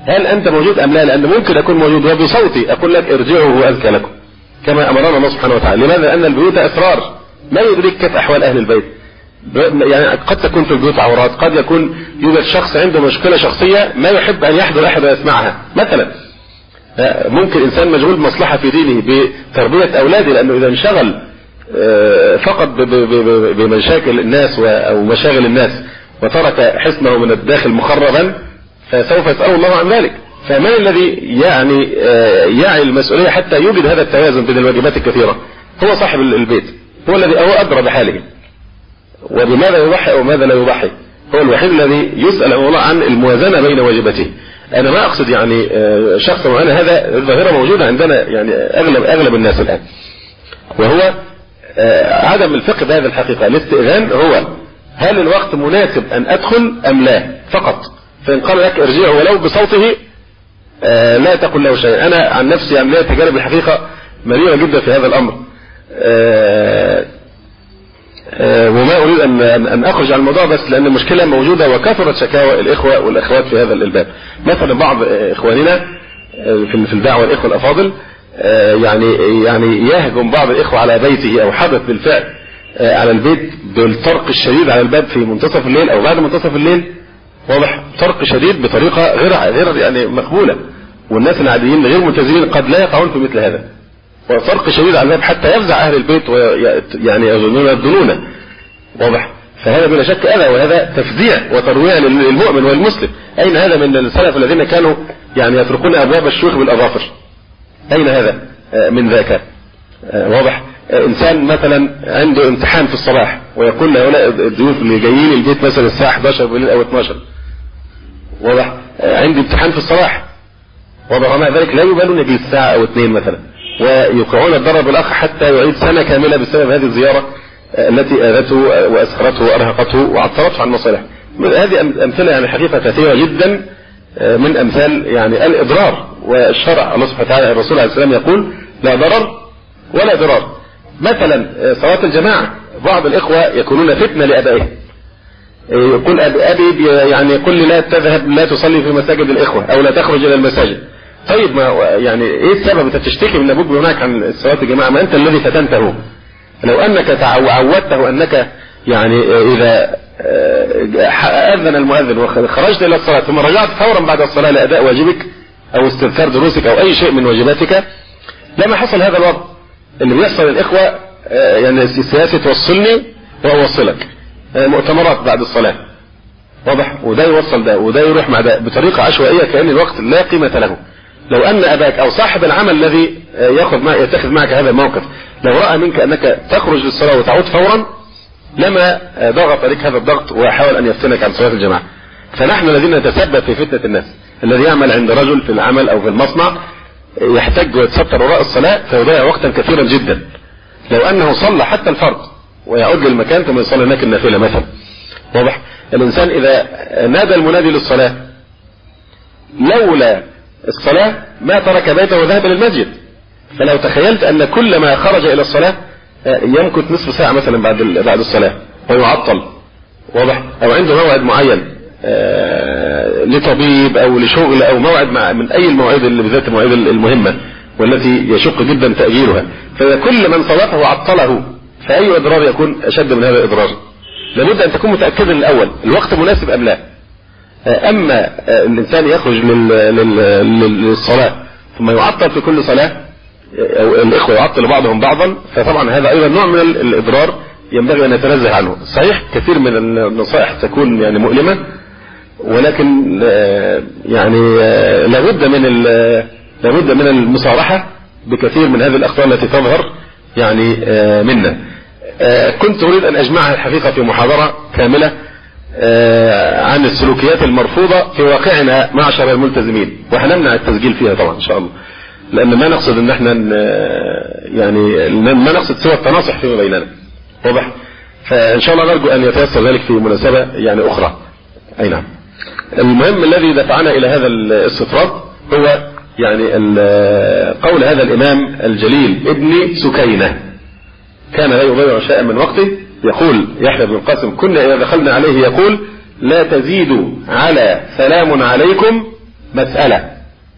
هل أنت موجود أم لا؟ لأن ممكن أكون موجود وبصوتي أقول لك ارجعوا وأزكى لكم كما أمرنا الله سبحانه وتعالى. لماذا؟ لأن البيوت أسرار ما يدرك كيف أحوال أهل البيت. يعني قد تكون في البيوت عورات، قد يكون يوجد شخص عنده مشكلة شخصية ما يحب أن يحضر أحد ويسمعها مثلا. ممكن إنسان مشغول بمصلحة في دينه بتربية أولاده، لأنه إذا انشغل فقط بمشاكل الناس أو مشاغل الناس وترك حصنه من الداخل مخربا فسوف يسأله الله عن ذلك. فمن الذي يعني يعي المسؤولية حتى يوجد هذا التوازن بين الواجبات الكثيرة؟ هو صاحب البيت، هو الذي هو أدرى بحاله وبماذا يضحي وماذا لا يضحي. هو الوحيد الذي يسأل الله عن الموازنة بين واجباته. أنا ما أقصد يعني شخص معين، هذا ظاهرة موجودة عندنا يعني أغلب الناس الآن، وهو عدم الفقه بهذه الحقيقة. الاستئذان هو هل الوقت مناسب أن أدخل أم لا فقط. فإن قال لك ارجع ولو بصوته لا تقل له شيء. أنا عن نفسي عملية تجارب الحقيقة مريرة جدا في هذا الأمر، وما أريد أن أخرج عن الموضوع، بس لأن المشكلة موجودة وكثرت شكاوى الإخوة والأخوات في هذا الباب. مثلا بعض إخواننا في الدعوة الإخوة الأفاضل يعني يهجم بعض الإخوة على بيته أو حدث بالفعل على البيت بالطرق الشديد على الباب في منتصف الليل أو بعد منتصف الليل. واضح، طرق شديد بطريقة غير يعني مقبولة، والناس العاديين غير ملتزمين قد لا يقعون في مثل هذا. وطرق شديد على الباب حتى يفزع أهل البيت ويعني يظنون. واضح، فهذا بلا شك أذى، وهذا تفزيع وترويع للمؤمن والمسلم. أين هذا من السلف الذين كانوا يعني يتركون أبواب الشيوخ بالأظافر؟ أين هذا من ذاك؟ واضح، إنسان مثلا عنده امتحان في الصباح ويقول لهؤلاء الضيوف اللي جايين البيت مثلا الساعة 11 بالليل أو 12، واضح، عندي امتحان في الصباح، واضح، ومع ذلك لا يبالون يجي الساعة أو 2 مثلا، ويوقعون الضرر بالأخ حتى يعيد سنة كاملة بسبب هذه الزيارة التي آذته وأسخرته وأرهقته وعطلته عن مصالحه. هذه أمثلة يعني حقيقة كثيرة جدا من أمثال يعني الإضرار. والشرع الله سبحانه وتعالى الرسول عليه السلام يقول لا ضرر ولا ضرار. مثلا صلاة الجماعة، بعض الإخوة يكونون فتنة لأبائهم، يقول أبي يعني يقول لي لا تذهب لا تصلي في مساجد الإخوة أو لا تخرج إلى المساجد. طيب ما يعني إيه السبب؟ أنت تشتكي من أبوك هناك عن صلاة الجماعة، ما أنت الذي فتنته. لو أنك عودته أنك يعني إذا أذن المؤذن وخرجت إلى الصلاة ثم رجعت فورا بعد الصلاة لأداء واجبك أو استذكار دروسك أو أي شيء من واجباتك لما حصل هذا الوضع. اللي بيحصل الإخوة يعني السياسة توصلني وأوصلك، مؤتمرات بعد الصلاة، واضح، وده يوصل ده وده يروح مع ده بطريقة عشوائية كأن الوقت لا قيمة له. لو أن أباك أو صاحب العمل الذي يتخذ معك هذا الموقف لو رأى منك أنك تخرج للصلاة وتعود فورا لما ضغط عليك هذا الضغط وحاول أن يفتنك عن صلاة الجماعة. فنحن الذين نتسبب في فتنة الناس، الذي يعمل عند رجل في العمل أو في المصنع يحتاج ويتستر وراء الصلاة فيضيع وقتا كثيرا جدا. لو أنه صلى حتى الفرض ويعود للمكان ثم يصلي هناك النافلة مثلا، واضح. الإنسان إذا نادى المنادي للصلاة لولا الصلاة ما ترك بيته وذهب للمسجد. فلو تخيلت أن كل ما خرج إلى الصلاة يمكث نصف ساعة مثلا بعد الصلاة ويعطل، واضح، أو عنده موعد معين لطبيب أو لشغل أو موعد من أي المواعيد اللي بذات المواعيد المهمة والتي يشق جدا تأجيلها، فكل من صلاته عطله فأي إضرار يكون أشد من هذا الإضرار. لابد أن تكون متأكدا الأول الوقت مناسب أم لا. أما الإنسان يخرج للصلاة ثم يعطل في كل صلاة أو الإخوة يعطل بعضهم بعضا فطبعا هذا أيضا نوع من الإضرار ينبغي أن نتنزه عنه. صحيح كثير من النصائح تكون يعني مؤلمة، ولكن يعني لابد من المصارحة بكثير من هذه الأخطاء التي تظهر يعني منا. كنت أريد أن أجمعها الحقيقة في محاضرة كاملة عن السلوكيات المرفوضة في واقعنا معشر الملتزمين، وهنمنع التسجيل فيها طبعا إن شاء الله، لأن ما نقصد أن احنا يعني ما نقصد سوى التناصح فيما بيننا، واضح. فإن شاء الله نرجو أن يتيسر ذلك في مناسبة يعني أخرى. أي نعم. المهم الذي دفعنا إلى هذا الاستطراد هو يعني قول هذا الإمام الجليل ابن سكينة، كان لا يضيع شيئا من وقته. يقول يحيى بن القاسم كنا إذا دخلنا عليه يقول لا تزيدوا على سلام عليكم مسألة،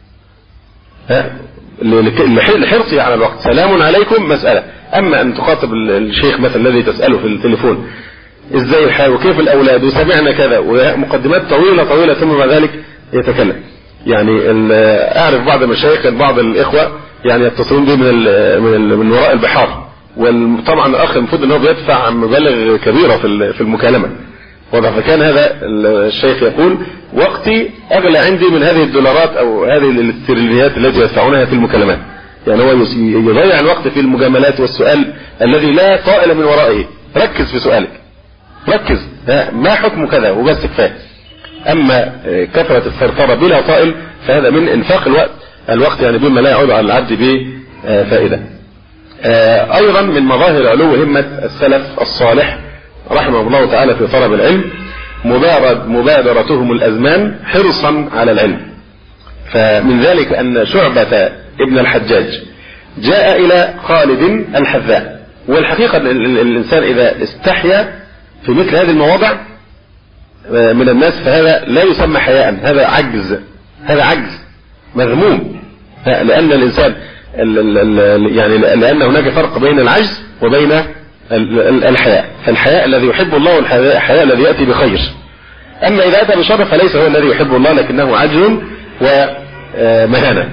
لحرصي على الوقت. سلام عليكم مسألة. أما أن تخاطب الشيخ مثلا الذي تسأله في التليفون إزاي الحال وكيف الأولاد وسمعنا كذا ومقدمات طويلة ثم بعد ذلك يتكلم. يعني أعرف بعض المشايخ بعض الإخوة يعني يتصلون به من وراء البحار، وطبعا الأخ المفروض أنه بيدفع مبالغ كبيرة في المكالمة. فكان هذا الشيخ يقول وقتي أغلى عندي من هذه الدولارات أو هذه الاسترلينيات التي يدفعونها في المكالمات. يعني هو يضيع الوقت في المجاملات والسؤال الذي لا طائل من ورائه. ركز في سؤالك، ركز ما حكم كذا وبس كفايه. أما كثرة الثرثرة بلا طائل فهذا من انفاق الوقت يعني بما لا يعود على العبد بفائدة. أيضا من مظاهر علو همة السلف الصالح رحمه الله تعالى في طلب العلم مبادرتهم الأزمان حرصا على العلم. فمن ذلك أن شعبة ابن الحجاج جاء إلى خالد الحذاء. والحقيقة الإنسان إذا استحيا في مثل هذه المواضع من الناس فهذا لا يسمى حياء، هذا عجز مذموم. لأن الإنسان يعني لأن هناك فرق بين العجز وبين الحياء. فالحياء الذي يحب الله والحياء الذي يأتي بخير. أما إذا أتى بشر فليس هو الذي يحب الله لكنه عجز ومهانة.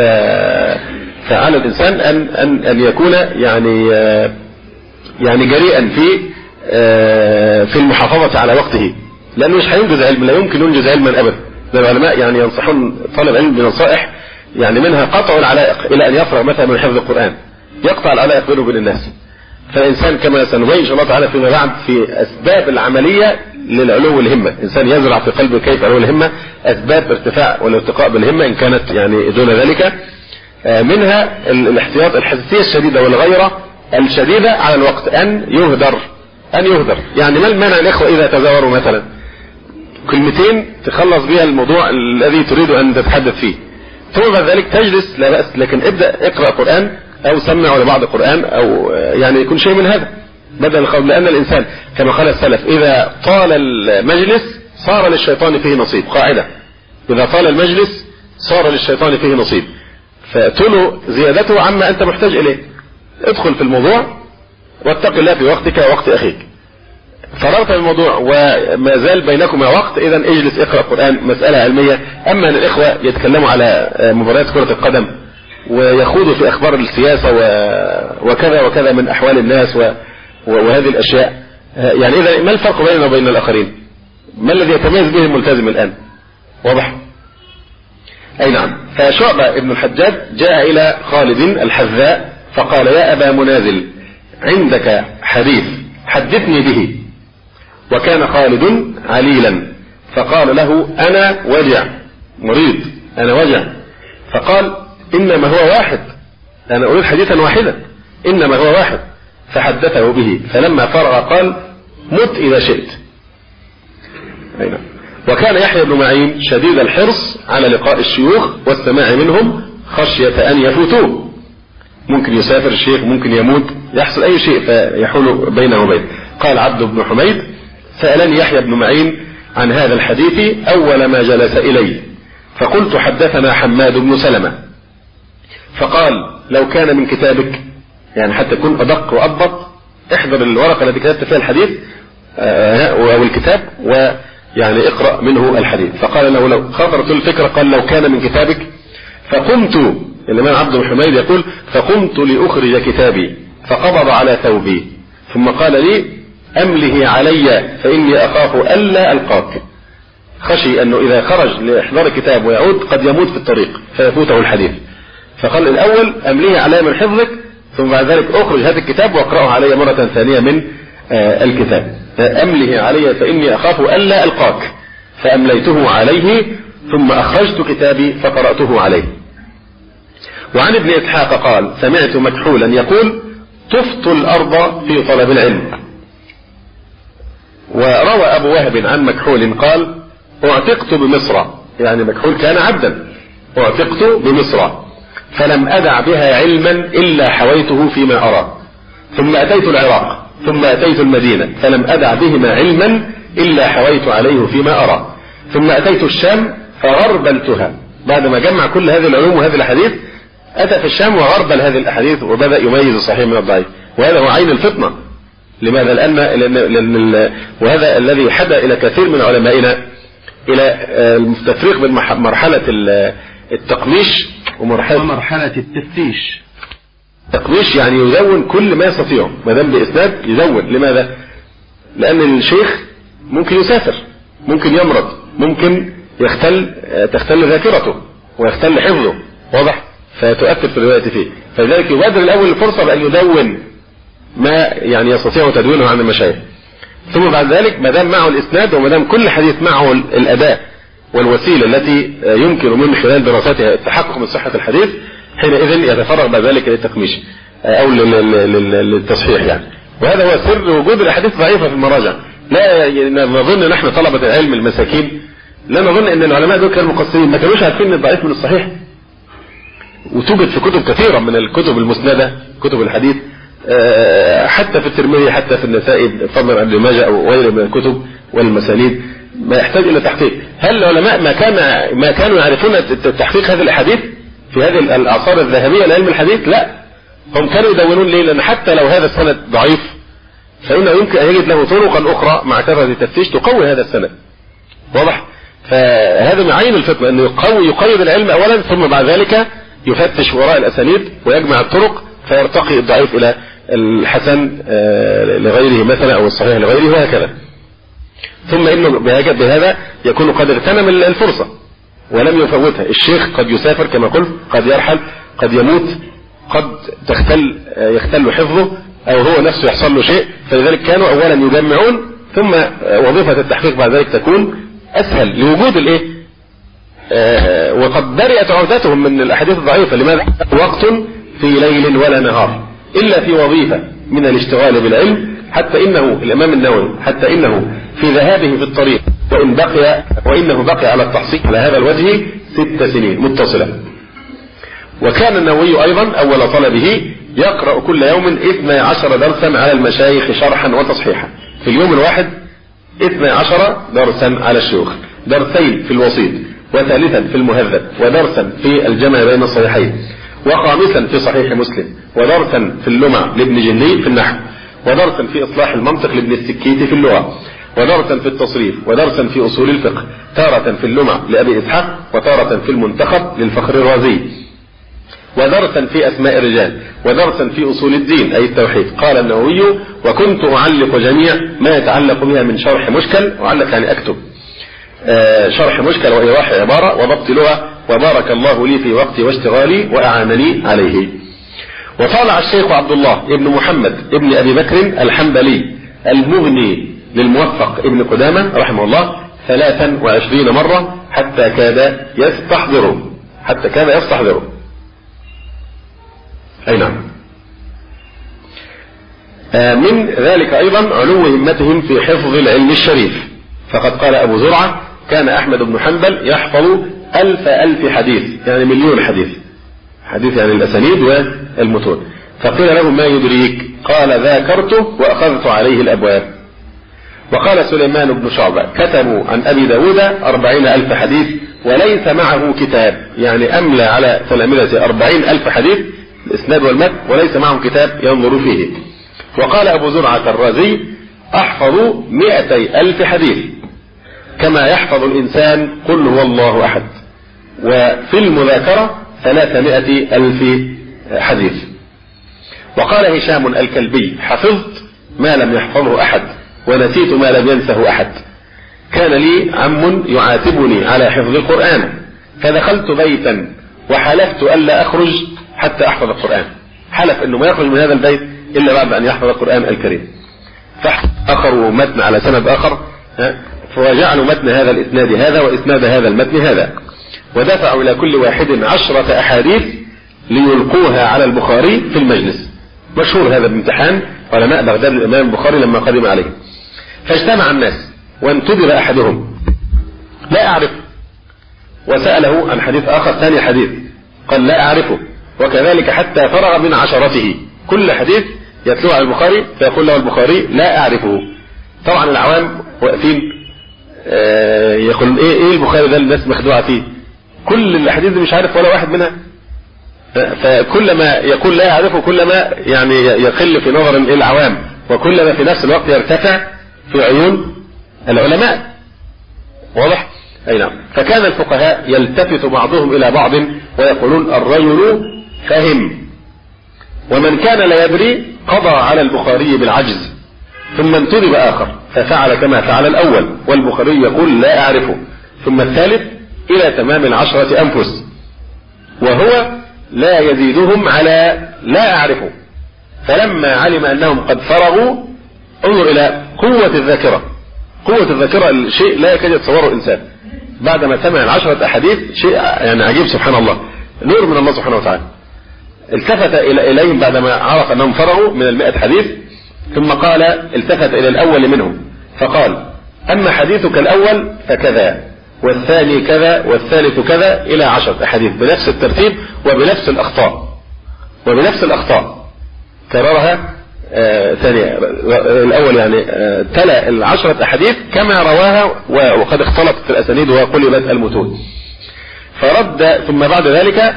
فعلى الإنسان أن يكون يعني جريئا في المحافظة على وقته، لأنه مش هينجز علم، لا يمكن ينجز علما أبدا. العلماء يعني ينصحون طالب علم بنصائح يعني منها قطع العلائق إلى أن يفرغ مثلا من حفظ القرآن، يقطع العلائق بينه وبين الناس. فالإنسان كما سنبين إن شاء الله تعالى فيما بعد في أسباب العملية للعلو الهمة، إنسان يزرع في قلبه كيف علو الهمة، أسباب ارتفاع والارتقاء بالهمة إن كانت يعني دون ذلك. منها الاحتياط، الحساسية الشديدة والغيرة الشديدة على الوقت، أن يهدر يعني ما المانع الإخوة إذا تزاوروا مثلا كلمتين تخلص بها الموضوع الذي تريد أن تتحدث فيه، ثم بعد ذلك تجلس لا بأس، لكن ابدأ اقرأ قرآن أو سمع لبعض قرآن أو يعني يكون شيء من هذا بدل القول. لأن الإنسان كما قال السلف إذا طال المجلس صار للشيطان فيه نصيب. قاعدة: إذا طال المجلس صار للشيطان فيه نصيب. فطول زيادته عما أنت محتاج إليه. ادخل في الموضوع واتق الله في وقتك ووقت أخيك. فرغت الموضوع وما زال بينكما وقت، إذا اجلس اقرأ قرآن، مسألة علمية. أما أن الإخوة يتكلموا على مباريات كرة القدم ويخوضوا في أخبار السياسة وكذا وكذا من أحوال الناس وهذه الأشياء، يعني إذا ما الفرق بيننا وبين الآخرين؟ ما الذي يتميز به الملتزم الآن؟ واضح؟ أي نعم. فشعبة ابن الحجاج جاء إلى خالد الحذاء فقال: يا أبا منازل، عندك حديث حدثني به. وكان خالد عليلا فقال له: أنا وجع، مريض، أنا وجع. فقال: إنما هو واحد، أنا أريد حديثا واحدا، إنما هو واحد. فحدثه به، فلما فرغ قال: مت إذا شئت. أينا. وكان يحيى بن معين شديد الحرص على لقاء الشيوخ والسماع منهم خشية أن يفوتوه. ممكن يسافر الشيخ، ممكن يموت، يحصل أي شيء فيحول بينه وبين. قال عبد بن حميد: سألني يحيى بن معين عن هذا الحديث أول ما جلس إليه، فقلت: حدثنا حماد بن سلمة. فقال: لو كان من كتابك، يعني حتى تكون أدق وأضبط، احضر الورقة التي كتبت فيها الحديث أو الكتاب ويعني اقرأ منه الحديث. فقال له: لو خطرت الفكرة، قال: لو كان من كتابك. فقمت، الإمام عبد بن حميد يقول: فقمت لأخرج كتابي فقبض على ثوبي ثم قال لي: أمله علي فإني أخاف ألا ألقاك. خشي أنه إذا خرج لإحضار كتاب ويعود قد يموت في الطريق فيفوته الحديث. فقال: الأول أمله علي من حفظك، ثم بعد ذلك أخرج هذا الكتاب وأقرأه علي مرة ثانية من الكتاب. أمله علي فإني أخاف ألا ألقاك. فأمليته عليه ثم أخرجت كتابي فقرأته عليه. وعن ابن إسحاق قال: سمعت مكحولا يقول: طفت الأرض في طلب العلم. وروى أبو وهب عن مكحول قال: اعتقت بمصر، يعني مكحول كان عبدا، اعتقت بمصر فلم أدع بها علما إلا حويته فيما أرى، ثم أتيت العراق، ثم أتيت المدينة فلم أدع بهما علما إلا حويت عليه فيما أرى، ثم أتيت الشام فغربلتها بعد ما جمع كل هذه العلوم وهذه الأحاديث أتى في الشام وغربل هذه الأحاديث وبدأ يميز الصحيح من الضعيف، وهذا هو عين الفطنة. لماذا؟ لأن وهذا الذي حدى إلى كثير من علمائنا إلى التفريق بين مرحلة التقميش ومرحلة التفتيش. التقميش يعني يزون كل ما يستطيع ما دام بإسناد يزون. لماذا؟ لأن الشيخ ممكن يسافر، ممكن يمرض، ممكن تختل ذاكرته ويختل حفظه، واضح؟ فتؤثر في الرواية فيه، فلذلك يبادر الأول الفرصة بأن يدون ما يعني يستطيع تدوينه عن المشايخ، ثم بعد ذلك ما دام معه الإسناد وما دام كل حديث معه الأداة والوسيلة التي يمكن من خلال دراساتها التحقق من صحة الحديث، حينئذ يتفرغ بعد ذلك للتقميش أو للتصحيح يعني. وهذا هو سر وجود الأحاديث ضعيفة في المراجع. لا نظن نحن طلبة العلم المساكين، لا نظن ان العلماء دول كانوا مقصرين، ما كانوش عارفين الضعيف من الصحيح. وتوجد في كتب كثيرة من الكتب المسندة كتب الحديث، حتى في الترمذي حتى في النسائي فضلا عن ابن ماجه او غيره من الكتب والمسانيد، ما يحتاج الى تحقيق. هل العلماء ما كانوا يعرفون تحقيق هذه الاحاديث في هذه الاعصار الذهبية لعلم الحديث؟ لا، هم كانوا يدونون. ليه؟ لان حتى لو هذا السند ضعيف فإنه يمكن ان يجد له طرقا اخرى مع كثرة التفتيش تقوي هذا السند، واضح؟ فهذا من عين الفطنة انه يقيد العلم اولا، ثم بعد ذلك يفتش وراء الاسانيد ويجمع الطرق فيرتقي الضعيف الى الحسن لغيره مثلا او الصحيح لغيره وهكذا. ثم انه بهذا يكون قد اغتنم الفرصة ولم يفوتها. الشيخ قد يسافر كما قلت، قد يرحل، قد يموت، قد يختل حفظه او هو نفسه يحصل له شيء، فلذلك كانوا اولا يجمعون، ثم وظيفة التحقيق بعد ذلك تكون اسهل لوجود وقد برئت عودتهم من الاحاديث الضعيفة. لماذا؟ وقت في ليل ولا نهار الا في وظيفة من الاشتغال بالعلم، حتى انه الامام النووي حتى انه في ذهابه في الطريق وانه بقي على التحصيل على هذا الوجه 6 سنين متصلة. وكان النووي ايضا اول طلبه يقرأ كل يوم 12 درسا على المشايخ شرحا وتصحيحا. في اليوم الواحد 12 درسا على الشيوخ، درسين في الوسيط، وثالثا في المهذب، ودرسا في الجمع بين الصحيحين، وخامسا في صحيح مسلم، ودرسا في اللمع لابن جني في النحو، ودرسا في إصلاح المنطق لابن السكيتي في اللغة، ودرسا في التصريف، ودرسا في أصول الفقه، تارة في اللمع لأبي إسحاق، وتارة في المنتخب للفخر الرازي، ودرسا في أسماء الرجال، ودرسا في أصول الدين أي التوحيد. قال النووي: وكنت أعلق جميع ما يتعلق بها من شرح مشكل، أعلق يعني أكتب شرح مشكل وإيضاح عبارة وضبط لغة، وبارك الله لي في وقتي واشتغالي وأعانني عليه. وطالع الشيخ عبد الله ابن محمد ابن أبي بكر الحنبلي المغني للموفق ابن قدامة رحمه الله 23 مرة حتى كاد يستحضره. أي نعم. من ذلك أيضا علو همتهم في حفظ العلم الشريف، فقد قال أبو زرعة: كان أحمد بن حنبل يحفظ 1000 حديث، يعني 1,000,000 حديث يعني الأسانيد والمتون. فقيل له: ما يدريك؟ قال: ذاكرته وأخذت عليه الأبواب. وقال سليمان بن شعبة: كتبوا عن أبي داود 40,000 حديث وليس معه كتاب، يعني أملى على تلامذة 40,000 حديث الإسناد والمتن وليس معه كتاب ينظر فيه. وقال أبو زرعة الرازي: أحفظ 200,000 حديث كما يحفظ الإنسان قل هو الله أحد. وفي المذاكرة 300,000 حديث. وقال هشام الكلبي: حفظت ما لم يحفظه أحد ونسيت ما لم ينسه أحد. كان لي عم يعاتبني على حفظ القرآن، فدخلت بيتا وحلفت ألا أخرج حتى أحفظ القرآن. حلف أنه ما يخرج من هذا البيت إلا بعد أن يحفظ القرآن الكريم. فأخروا متن على سند آخر، فجعلوا متن هذا الإسناد هذا وإسناد هذا المتن هذا، ودفعوا إلى كل واحد 10 أحاديث ليلقوها على البخاري في المجلس. مشهور هذا بامتحان علماء بغداد الإمام البخاري لما قدم عليه. فاجتمع الناس وانتظر أحدهم لا أعرف، وسأله عن حديث آخر ثاني حديث قال لا أعرفه، وكذلك حتى فرغ من 10. كل حديث يتلوه على البخاري فيقول له البخاري لا أعرفه. طبعا العوام واقفين يقول ايه البخاري ده الناس مخدوعة فيه، كل الاحاديث دي مش عارف ولا واحد منها. فكلما يقول لا يعرفه كلما يعني يقل في نظر العوام، وكلما في نفس الوقت يرتفع في عيون العلماء. واضح؟ اي نعم. فكان الفقهاء يلتفت بعضهم الى بعض ويقولون الرجل فهم، ومن كان لا يدري قضى على البخاري بالعجز، ثم انتدب آخر ففعل كما فعل الأول والبخاري يقول لا أعرفه، ثم الثالث إلى تمام 10 أنفس، وهو لا يزيدهم على لا أعرفه. فلما علم أنهم قد فرغوا انظر إلى قوة الذاكرة. قوة الذاكرة الشيء لا يكاد يتصوره الإنسان بعدما سمع 10 أحاديث، شيء يعني عجيب سبحان الله، نور من الله سبحانه وتعالى. التفت إليهم بعدما عرف أنهم فرغوا من 100 حديث، ثم قال التفت إلى الأول منهم فقال أما حديثك الأول فكذا، والثاني كذا، والثالث كذا، إلى 10 أحاديث بنفس الترتيب وبنفس الأخطاء كررها ثانية. الأول يعني تلا 10 أحاديث كما رواها وقد اختلطت الأسانيد وقلبت المتون. فرد ثم بعد ذلك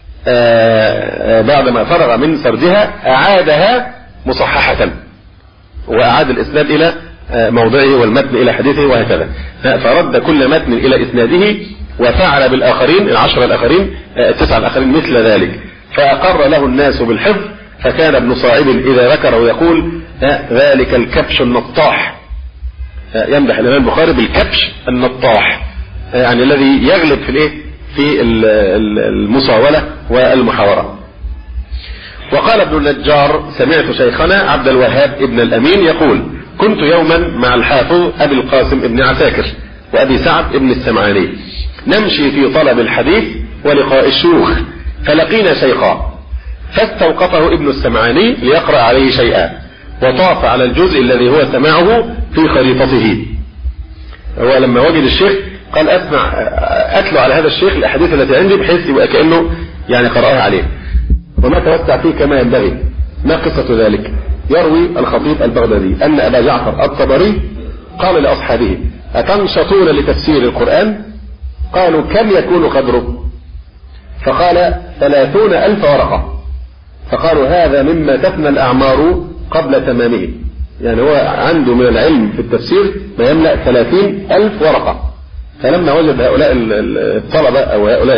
بعدما فرغ من سردها أعادها مصححة، وأعاد الإسناد إلى موضعه والمتن إلى حديثه وهكذا. فرد كل متن إلى إسناده، وفعل بالآخرين 10 الآخرين 9 الآخرين مثل ذلك، فأقر له الناس بالحفظ. فكان ابن صاعد إذا ذكره يقول ذلك الكبش النطاح، يمدح الإمام البخاري بالكبش النطاح، يعني الذي يغلب في المصاولة والمحاورة. وقال ابن النجار سمعت شيخنا عبد الوهاب ابن الأمين يقول كنت يوما مع الحافظ أبي القاسم ابن عساكر وأبي سعد ابن السمعاني نمشي في طلب الحديث ولقاء الشيوخ، فلقينا شيخا فاستوقفه ابن السمعاني ليقرأ عليه شيئا، وطاف على الجزء الذي هو سمعه في خريطته. هو لما وجد الشيخ قال أتلو على هذا الشيخ الأحاديث التي عندي بحيث يبقى كأنه يعني قرأها عليه، وما توسع فيه كما ينبغي. ما قصة ذلك؟ يروي الخطيب البغدادي أن أبا جعفر الطبري قال لأصحابه أتنشطون لتفسير القرآن؟ قالوا كم يكون قدره؟ فقال 30,000 ورقة. فقالوا هذا مما تفنى الأعمار قبل تمامه، يعني هو عنده من العلم في التفسير ما يملأ 30,000 ورقة. فلما وجد هؤلاء الطلبة أو هؤلاء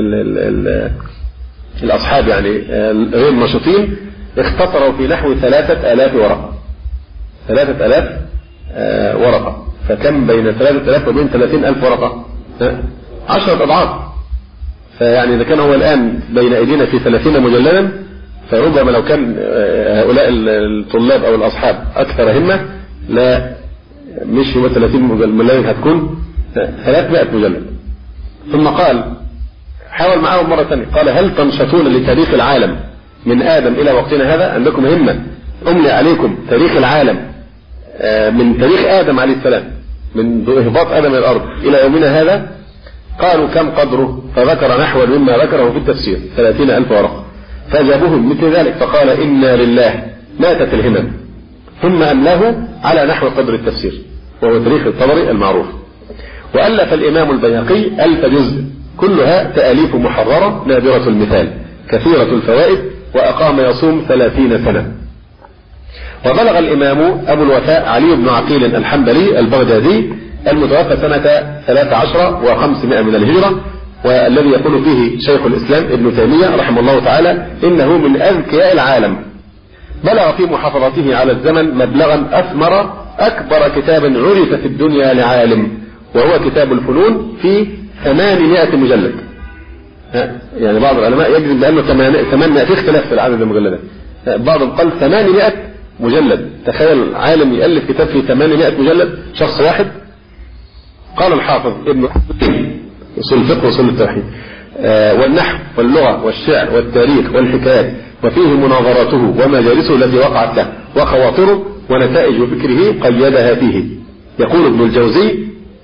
الأصحاب يعني غير النشطين اختصروا في نحو 3,000 ورقة. 3,000 ورقة، فكم بين 3,000 وبين 30,000 ورقة؟ 10 أضعاف. فيعني إذا كان هو الآن بين أيدينا في 30 مجلدا، فربما لو كان هؤلاء الطلاب أو الأصحاب أكثر همة لا مش هو 30 مجلدا، هتكون 300 مجلد. ثم قال حاول معهم مرة ثانية قال هل تنشطون لتاريخ العالم من آدم إلى وقتنا هذا؟ عندكم همة أملي عليكم تاريخ العالم من تاريخ آدم عليه السلام، من إهباط آدم إلى الأرض إلى يومنا هذا؟ قالوا كم قدره؟ فذكر نحو مما ذكره في التفسير 30,000 ورقة. فأجابوهم مثل ذلك، فقال إنا لله ماتت الهمم، ثم أملاه على نحو قدر التفسير، وهو تاريخ الطبري المعروف. وألف الإمام البيهقي 1000 جزء، كلها تأليف محررة نادرة المثال كثيرة الفوائد، وأقام يصوم 30 سنة. وبلغ الإمام أبو الوفاء علي بن عقيل الحنبلي البغدادي المتوفى سنة 13 و500 من الهجرة، والذي يقول فيه شيخ الإسلام ابن تيمية رحمه الله تعالى إنه من أذكياء العالم. بلغ في محافظته على الزمن مبلغا أثمر أكبر كتاب عرف في الدنيا لعالم، وهو كتاب الفنون في 800 مجلد. يعني بعض العلماء يجزم بأنه 800، في اختلاف في العدد المجلدات، بعضهم قال 800 مجلد. تخيل عالم يألف كتاب في 800 مجلد، شخص واحد. قال الحافظ ابن أصول الفقه وأصول التوحيد والنحو واللغة والشعر والتاريخ والحكايات، وفيه مناظراته ومجالسه التي وقعت له وخواطره ونتائج فكره قيدها فيه. يقول ابن الجوزي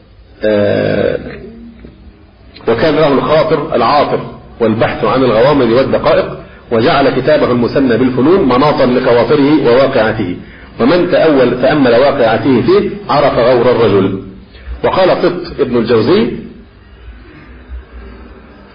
وكان له الخاطر العاطر والبحث عن الغوامض والدقائق، وجعل كتابه المسمى بالفنون مناطا لخواطره وواقعته، ومن تأمل واقعته فيه عرف غور الرجل. وقال قط ابن الجوزي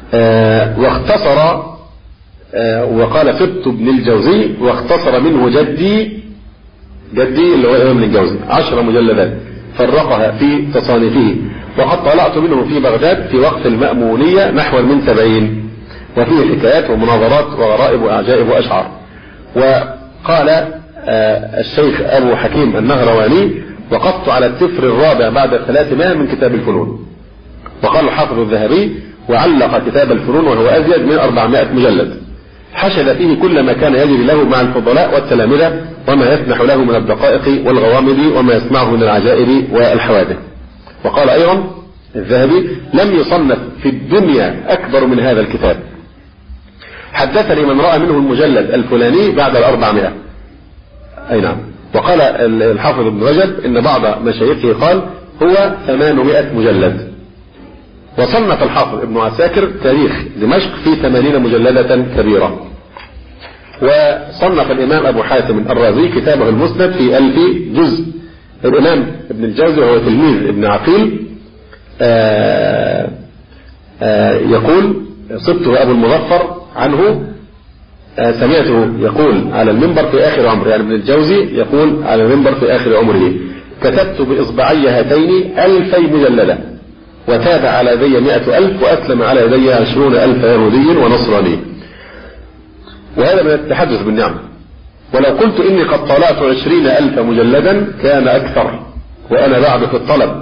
واختصر وقال سبت ابن الجوزي واختصر منه جدي اللي هو الإمام ابن الجوزي 10 مجلدات فرقها في تصانيفه، وقد طلعت منه في بغداد في وقت المأمونية نحو من 70، وفيه حكايات ومناظرات وغرائب وأعجائب وأشعار. وقال الشيخ أبو حكيم النهرواني: وقفت على السفر الرابع بعد 300 من كتاب الفنون. وقال الحافظ الذهبي: وعلق كتاب الفنون وهو أزيد من 400 مجلد، حشد فيه كل ما كان يجري له مع الفضلاء والتلامذة وما يسمح له من الدقائق والغوامض وما يسمعه من العجائب والحوادث. وقال أيضا الذهبي: لم يصنف في الدنيا أكبر من هذا الكتاب. حدثني من رأى منه المجلد الفلاني بعد 400. أي نعم. وقال الحافظ ابن رجب إن بعض مشايخه قال هو 800 مجلد. وصنف الحافظ ابن عساكر تاريخ دمشق في 80 مجلدة كبيرة. وصنف الإمام أبو حاتم الرازي كتابه المسند في 1000 جزء. الإمام ابن الجوزي وهو تلميذ ابن عقيل يقول: صبته أبو المظفر عنه، سمعته يقول على المنبر في آخر عمره، يعني ابن الجوزي يقول على المنبر في آخر عمره: كتبت بإصبعي هاتين 2000 مجلدة، وتاب على يدي 100,000، وأسلم على يدي 20,000 يهودي ونصراني. وهذا من التحدث بالنعمة. ولو قلت إني قد طلعت 20,000 مجلدا كان أكثر، وأنا بعد في الطلب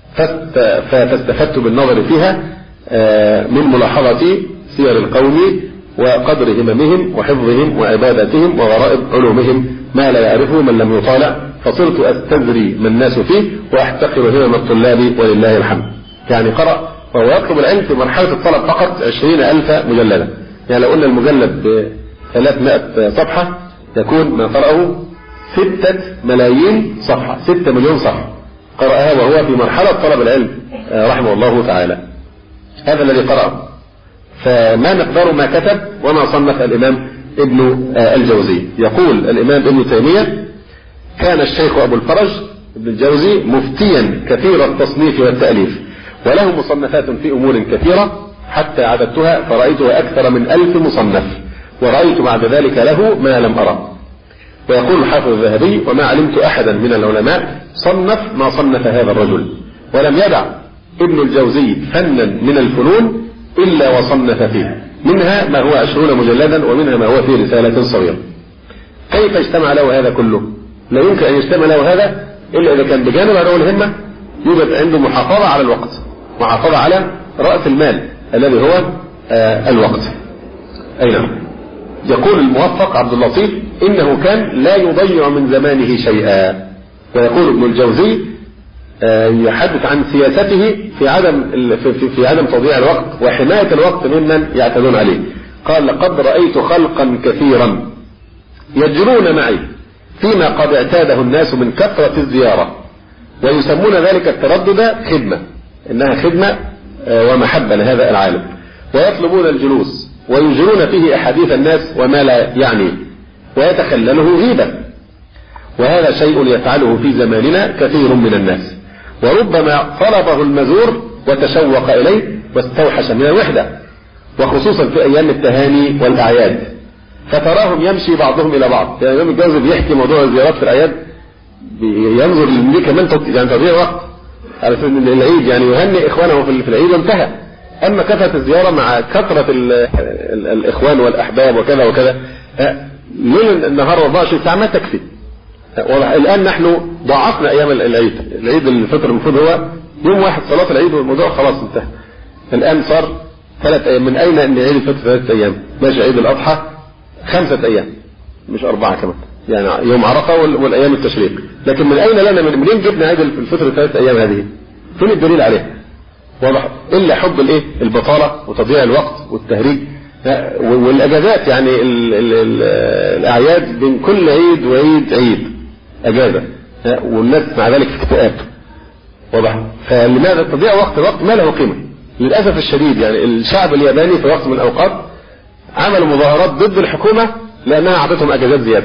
فاستفدت بالنظر فيها من ملاحظة سير القوم وقدر هممهم وحفظهم وعباداتهم وغرائب علومهم ما لا يعرفه من لم يطالع، فصرت أستزري من الناس فيه وأحتقر همم الطلاب ولله الحمد. يعني قرأ وهو يطلب العلم في مرحلة الطلب فقط 20,000 مجلدا. يعني لو قلنا المجلد ب 300 صفحة يكون ما قرأه 6 ملايين صفحة، 6 مليون صفحة قرأها وهو في مرحلة طلب العلم رحمه الله تعالى. هذا الذي قرأه. فما مقدار ما كتب وما صنف الإمام ابن الجوزي. يقول الإمام ابن تيمية: كان الشيخ أبو الفرج ابن الجوزي مفتيا كثير التصنيف والتأليف، وله مصنفات في أمور كثيرة حتى عددتها فرأيتها أكثر من 1000 مصنف، ورأيت بعد ذلك له ما لم أرى. ويقول الحافظ الذهبي: وما علمت أحدا من العلماء صنف ما صنف هذا الرجل، ولم يدع ابن الجوزي فنا من الفنون إلا وصنف فيه، منها ما هو 20 مجلدا، ومنها ما هو في رسالة صغيرة. كيف اجتمع له هذا كله؟ لا يمكن أن يجتمع له هذا إلا إذا كان بجانب أنه الهمة يوجد عنده محافظة على الوقت، محافظة على رأس المال الذي هو الوقت. أي نعم. يقول الموفق عبد اللطيف: إنه كان لا يضيع من زمانه شيئا. ويقول ابن الجوزي يحدث عن سياسته في عدم تضييع الوقت وحماية الوقت ممن يعتدون عليه. قال: لقد رأيت خلقا كثيرا يجرون معي فيما قد اعتاده الناس من كثرة الزيارة، ويسمون ذلك التردد خدمة، إنها خدمة ومحبة لهذا العالم، ويطلبون الجلوس ويجرون فيه أحاديث الناس وما لا يعني، ويتخلله غيبة. وهذا شيء يفعله في زماننا كثير من الناس، وربما طلبه المزور وتشوق إليه واستوحش من الوحدة، وخصوصا في أيام التهاني والأعياد، فتراهم يمشي بعضهم إلى بعض. يعني يوم الجوزي بيحكي موضوع الزيارات في الأعياد ينظر للمدير كمان يعني تضيع وقت على العيد، يعني يهنئ إخوانه في العيد وانتهى. أما كثرة الزيارة مع كثرة الإخوان والأحباب وكذا وكذا ليل النهار 24 ساعة ما تكفي. الآن نحن ضاعفنا أيام العيد الفطر المفروض هو يوم واحد صلاة العيد والموضوع خلاص انتهى. الآن صار 3 أيام. من أين أن عيد الفطر 3 أيام؟ ماشي عيد الأضحى 5 أيام مش 4 كمان، يعني يوم عرفة والأيام التشريق. لكن من أين لنا منين جبنا عيد الفطر 3 أيام هذه؟ فين الدليل عليه؟ واضح. إلا حب البطالة وتضييع الوقت والتهريج والأجازات. يعني الأعياد بين كل عيد وعيد عيد أجازة، والناس مع ذلك في اكتئاب. واضح. فلماذا تضيع وقت ما له قيمة للأسف الشديد. يعني الشعب الياباني في وقت من الأوقات عملوا مظاهرات ضد الحكومة لأنها أعطتهم أجازات زيادة،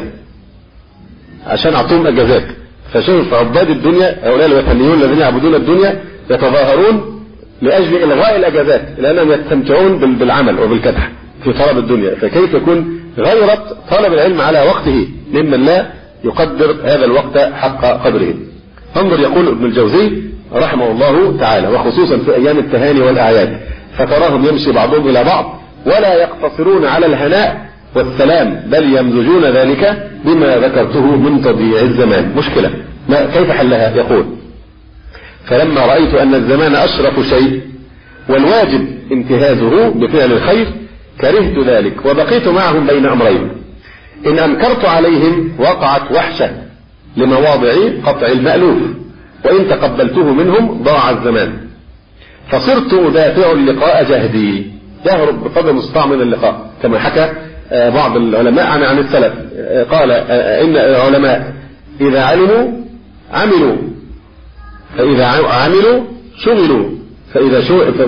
عشان أعطوهم أجازات. فشوف عباد الدنيا هؤلاء الوثنيون الذين يعبدون الدنيا يتظاهرون لأجل إلغاء الأجازات، لأنهم يستمتعون بالعمل وبالكدح في طلب الدنيا، فكيف يكون غيرة طلب العلم على وقته ممن لا يقدر هذا الوقت حق قدره. انظر يقول ابن الجوزي رحمه الله تعالى، وخصوصا في أيام التهاني والأعياد، فتراهم يمشي بعضهم إلى بعض ولا يقتصرون على الهناء والسلام، بل يمزجون ذلك بما ذكرته من تضييع الزمان. مشكلة كيف حلها؟ يقول: فلما رأيت أن الزمان أشرف شيء والواجب انتهازه بفعل الخير كرهت ذلك، وبقيت معهم بين أمرين: إن أنكرت عليهم وقعت وحشة لمواضع قطع المألوف، وإن تقبلته منهم ضاع الزمان، فصرت أدافع اللقاء جهدي، يهرب بقدر المستطاع من اللقاء، كما حكى بعض العلماء عن السلف، قال إن العلماء إذا علموا عملوا، فإذا عملوا شغلوا، فإذا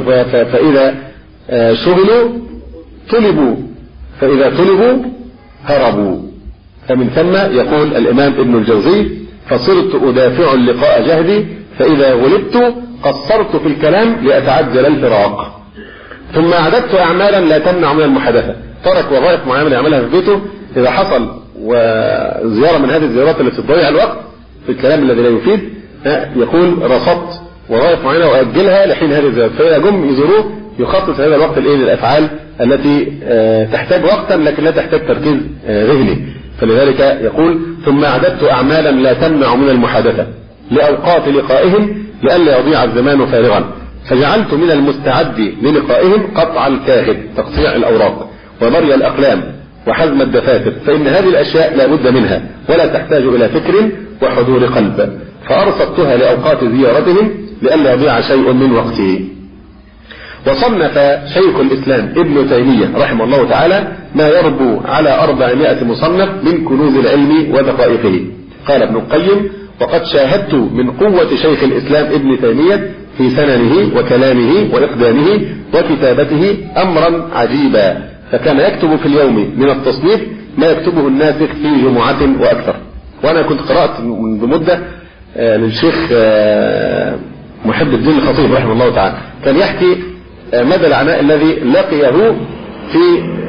شغلوا طلبوا، فإذا طلبوا هربوا. فمن ثم يقول الإمام ابن الجوزي: فصرت أدافع اللقاء جهدي، فإذا غلبت قصرت في الكلام لأتعجل الفراق. ثم أعددت أعمالا لا تمنع من المحادثة، ترك وظائف معينة يعملها في بيته إذا حصل وزيارة من هذه الزيارات التي تضيع الوقت في الكلام الذي لا يفيد، يقول رصدت وظائف معينة وأجلها لحين هذه الزيارات، فإذا جم يزوروه يخصص هذا الوقت للأفعال التي تحتاج وقتا لكن لا تحتاج تركيز ذهني. فلذلك يقول: ثم أعددت أعمالا لا تمنع من المحادثة لأوقات لقائهم لئلا يضيع الزمان فارغا، فجعلت من المستعد للقائهم قطع الكاهد، تقطيع الأوراق، وبري الأقلام، وحزم الدفاتر، فإن هذه الأشياء لا بد منها ولا تحتاج إلى فكر وحضور قلب، فأرصدتها لأوقات زيارتهم لئلا يضيع شيء من وقته. وصنف شيخ الإسلام ابن تيمية رحمه الله تعالى ما يربو على 400 مصنف من كنوز العلم ودقائقه. قال ابن القيم: وقد شاهدت من قوة شيخ الإسلام ابن تيمية في سننه وكلامه وإقدامه وكتابته أمرا عجيبا، فكان يكتب في اليوم من التصنيف ما يكتبه الناسخ في جمعة وأكثر. وأنا كنت قرأت منذ مدة للشيخ محب الدين الخطيب رحمه الله تعالى، كان يحكي مدى العناء الذي لقيه في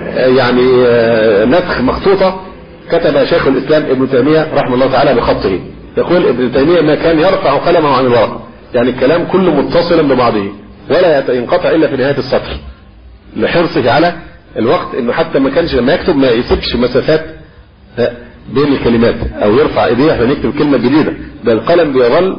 نسخ مخطوطة كتب شيخ الإسلام ابن تيمية رحمه الله تعالى بخطه. يقول ابن تيمية ما كان يرفع قلمه عن الورق، الكلام كله متصلا ببعضه ولا ينقطع إلا في نهاية السطر، لحرصه على الوقت، انه حتى ما كانش لما يكتب ما يسيبش مسافات بين الكلمات او يرفع ايديه عشان يكتب كلمة جديدة، ده القلم بيظل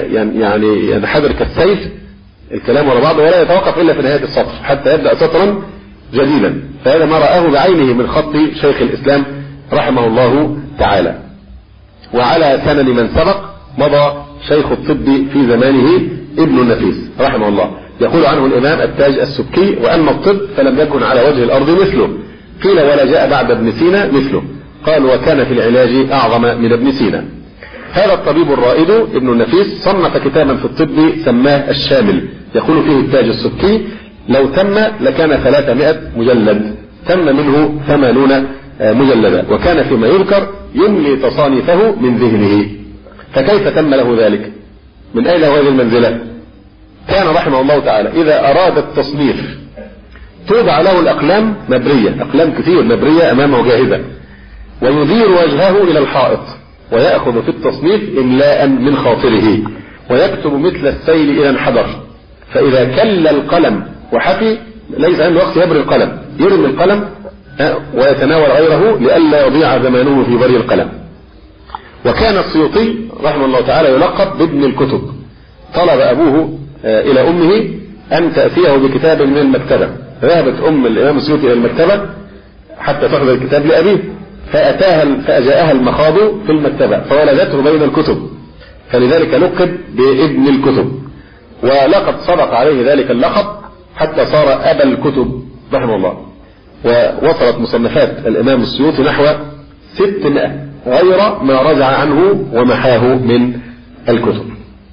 ينحدر كالسيف الكلام ورا بعضه ولا يتوقف الا في نهاية السطر حتى يبدأ سطرا جديدا. فهذا ما رآه بعينه من خط شيخ الإسلام رحمه الله تعالى. وعلى سنن من سبق مضى شيخ الطب في زمانه ابن النفيس رحمه الله، يقول عنه الإمام التاج السبكي: وأما الطب فلم يكن على وجه الأرض مثله، قيل ولا جاء بعد ابن سينا مثله، قال وكان في العلاج أعظم من ابن سينا. هذا الطبيب الرائد ابن النفيس صنف كتابا في الطب سماه الشامل، يقول فيه التاج السبكي: لو تم لكان 300 مجلد، تم منه 80 مجلدا، وكان فيما يذكر يملي تصانيفه من ذهنه. فكيف تم له ذلك؟ من أين هذه المنزلة؟ كان رحمه الله تعالى إذا أراد التصنيف توضع له الأقلام مبرية، أقلام كثير مبرية أمامه جاهزة، ويدير وجهه إلى الحائط ويأخذ في التصنيف إملاء من خاطره، ويكتب مثل السيل إلى انحدر، فإذا كل القلم وحفي ليس عنده وقت يبري القلم، يرمي القلم ويتناول غيره لئلا يضيع زمانه في بري القلم. وكان السيوطي رحمه الله تعالى يلقب بابن الكتب. طلب أبوه إلى أمه أن تأتيه بكتاب من المكتبة، ذهبت أم الإمام السيوطي إلى المكتبة حتى تأخذ الكتاب لأبيه، فأجاءها المخاض في المكتبة فولدته بين الكتب، فلذلك لقب بابن الكتب. ولقد صدق عليه ذلك اللقب حتى صار أبا الكتب رحمه الله. ووصلت مصنفات الإمام السيوطي نحو 600 غير ما رجع عنه ومحاه من الكتب.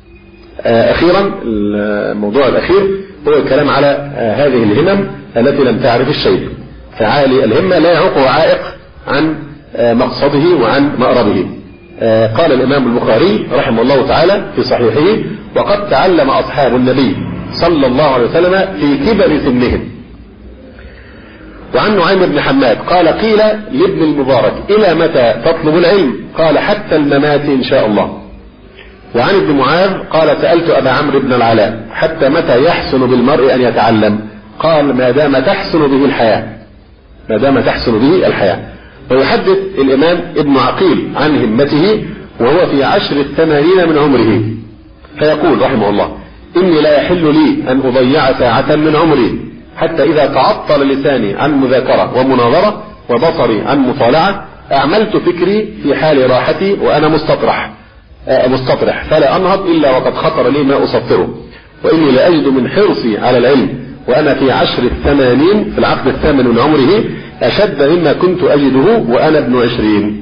أخيرا الموضوع الأخير هو الكلام على هذه الهمم التي لم تعرف الشيء، فعالي الهمة لا يعوقه عائق عن مقصده وعن مأربه. قال الإمام البخاري رحمه الله تعالى في صحيحه: وقد تعلم أصحاب النبي صلى الله عليه وسلم في كبر سنهم. وعن نعيم بن حماد قال قيل لابن المبارك إلى متى تطلب العلم؟ قال حتى الممات إن شاء الله. وعن ابن معاذ قال سألت أبا عمرو بن العلاء حتى متى يحسن بالمرء أن يتعلم؟ قال ما دام تحسن به الحياة، ما دام تحسن به الحياة. ويحدث الإمام ابن عقيل عن همته وهو في 80 من عمره، فيقول رحمه الله إني لا يحل لي أن أضيع ساعة من عمري حتى إذا تعطل لساني عن مذاكرة ومناظرة وبصري عن مطالعة أعملت فكري في حال راحتي وأنا مستطرح فلا أنهض إلا وقد خطر لي ما أسطره. وإني لا أجد من حرصي على العلم وأنا في 80 في العقد 8 من عمره أشد مما كنت أجده وأنا ابن 20.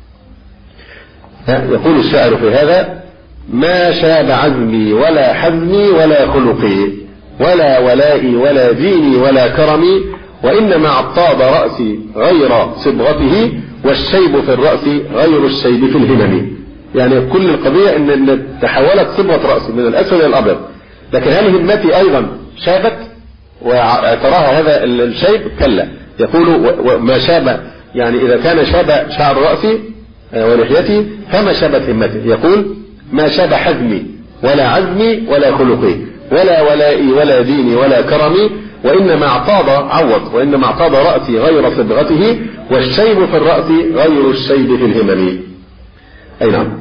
يقول الشاعر في هذا ما شاب عزمي ولا حزمي ولا خلقي ولا ولائي ولا ديني ولا كرمي وإنما عطاب رأسي غير صبغته والشيب في الرأس غير الشيب في الهمم. يعني كل القضية إن تحولت صبغة رأسي من الأسود إلى الأبيض، لكن هل همتي أيضا شابت وتراها هذا الشيب؟ كلا. يقول ما شاب، يعني إذا كان شاب شعر رأسي ولحيتي فما شابت همتي. يقول ما شاب حزمي ولا عزمي ولا خلقي ولا ولائي ولا ديني ولا كرمي وإنما اعتاض رأسي غير صبغته والشيب في الرأس غير الشيب في الهمم. أي نعم.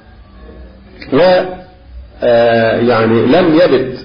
يعني لم يبت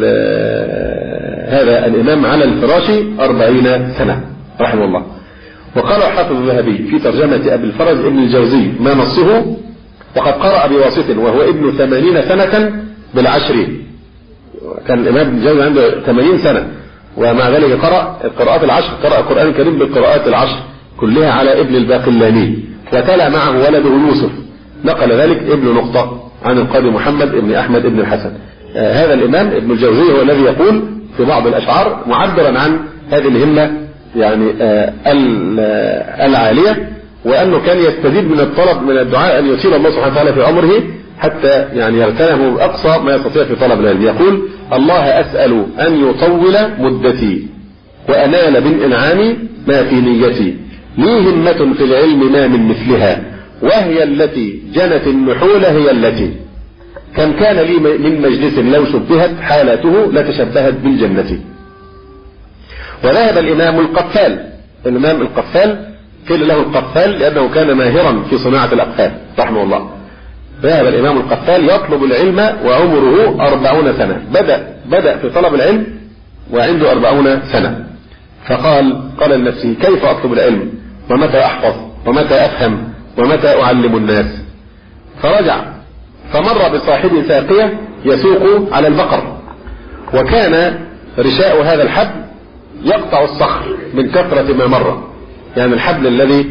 هذا الإمام على الفراش 40 سنة رحمه الله. وقال حافظ الذهبي في ترجمة أبي الفرج ابن الجوزي ما نصه وقد قرأ بواسط وهو ابن 80 سنة بالعشر. كان الإمام ابن الجوزي عنده 80 سنة ومع ذلك قرأ القراءات العشر، قرأ القرآن الكريم بالقراءات العشر كلها على ابن الباقلاني، وتلا معه ولده يوسف. نقل ذلك ابن نقطة عن القاضي محمد ابن أحمد ابن الحسن. هذا الإمام ابن الجوزي هو الذي يقول في بعض الأشعار معبرا عن هذه الهمة يعني العالية، وأنه كان يستزيد من الطلب من الدعاء أن يطيل الله سبحانه وتعالى في عمره حتى يعني يغتنم أقصى ما يستطيع في طلب العلم. يقول الله أسأل أن يطول مدتي وأنال بالإنعام ما في نيتي لي همة في العلم ما من مثلها وهي التي جنت النحول هي التي كم كان لي من مجلس لو شبهت حالته لتشبهت بالجنة. وذهب الإمام القفال قيل له القفال لأنه كان ماهرا في صناعة الأقفال رحمه الله. ذهب الإمام القفال يطلب العلم وعمره 40 سنة، بدأ في طلب العلم وعنده 40 سنة. فقال لنفسه كيف أطلب العلم ومتى أحفظ ومتى أفهم ومتى أعلم الناس؟ فرجع فمر بصاحب ساقية يسوق على البقر، وكان رشاء هذا الحبل يقطع الصخر من كثرة ما مر. يعني الحبل الذي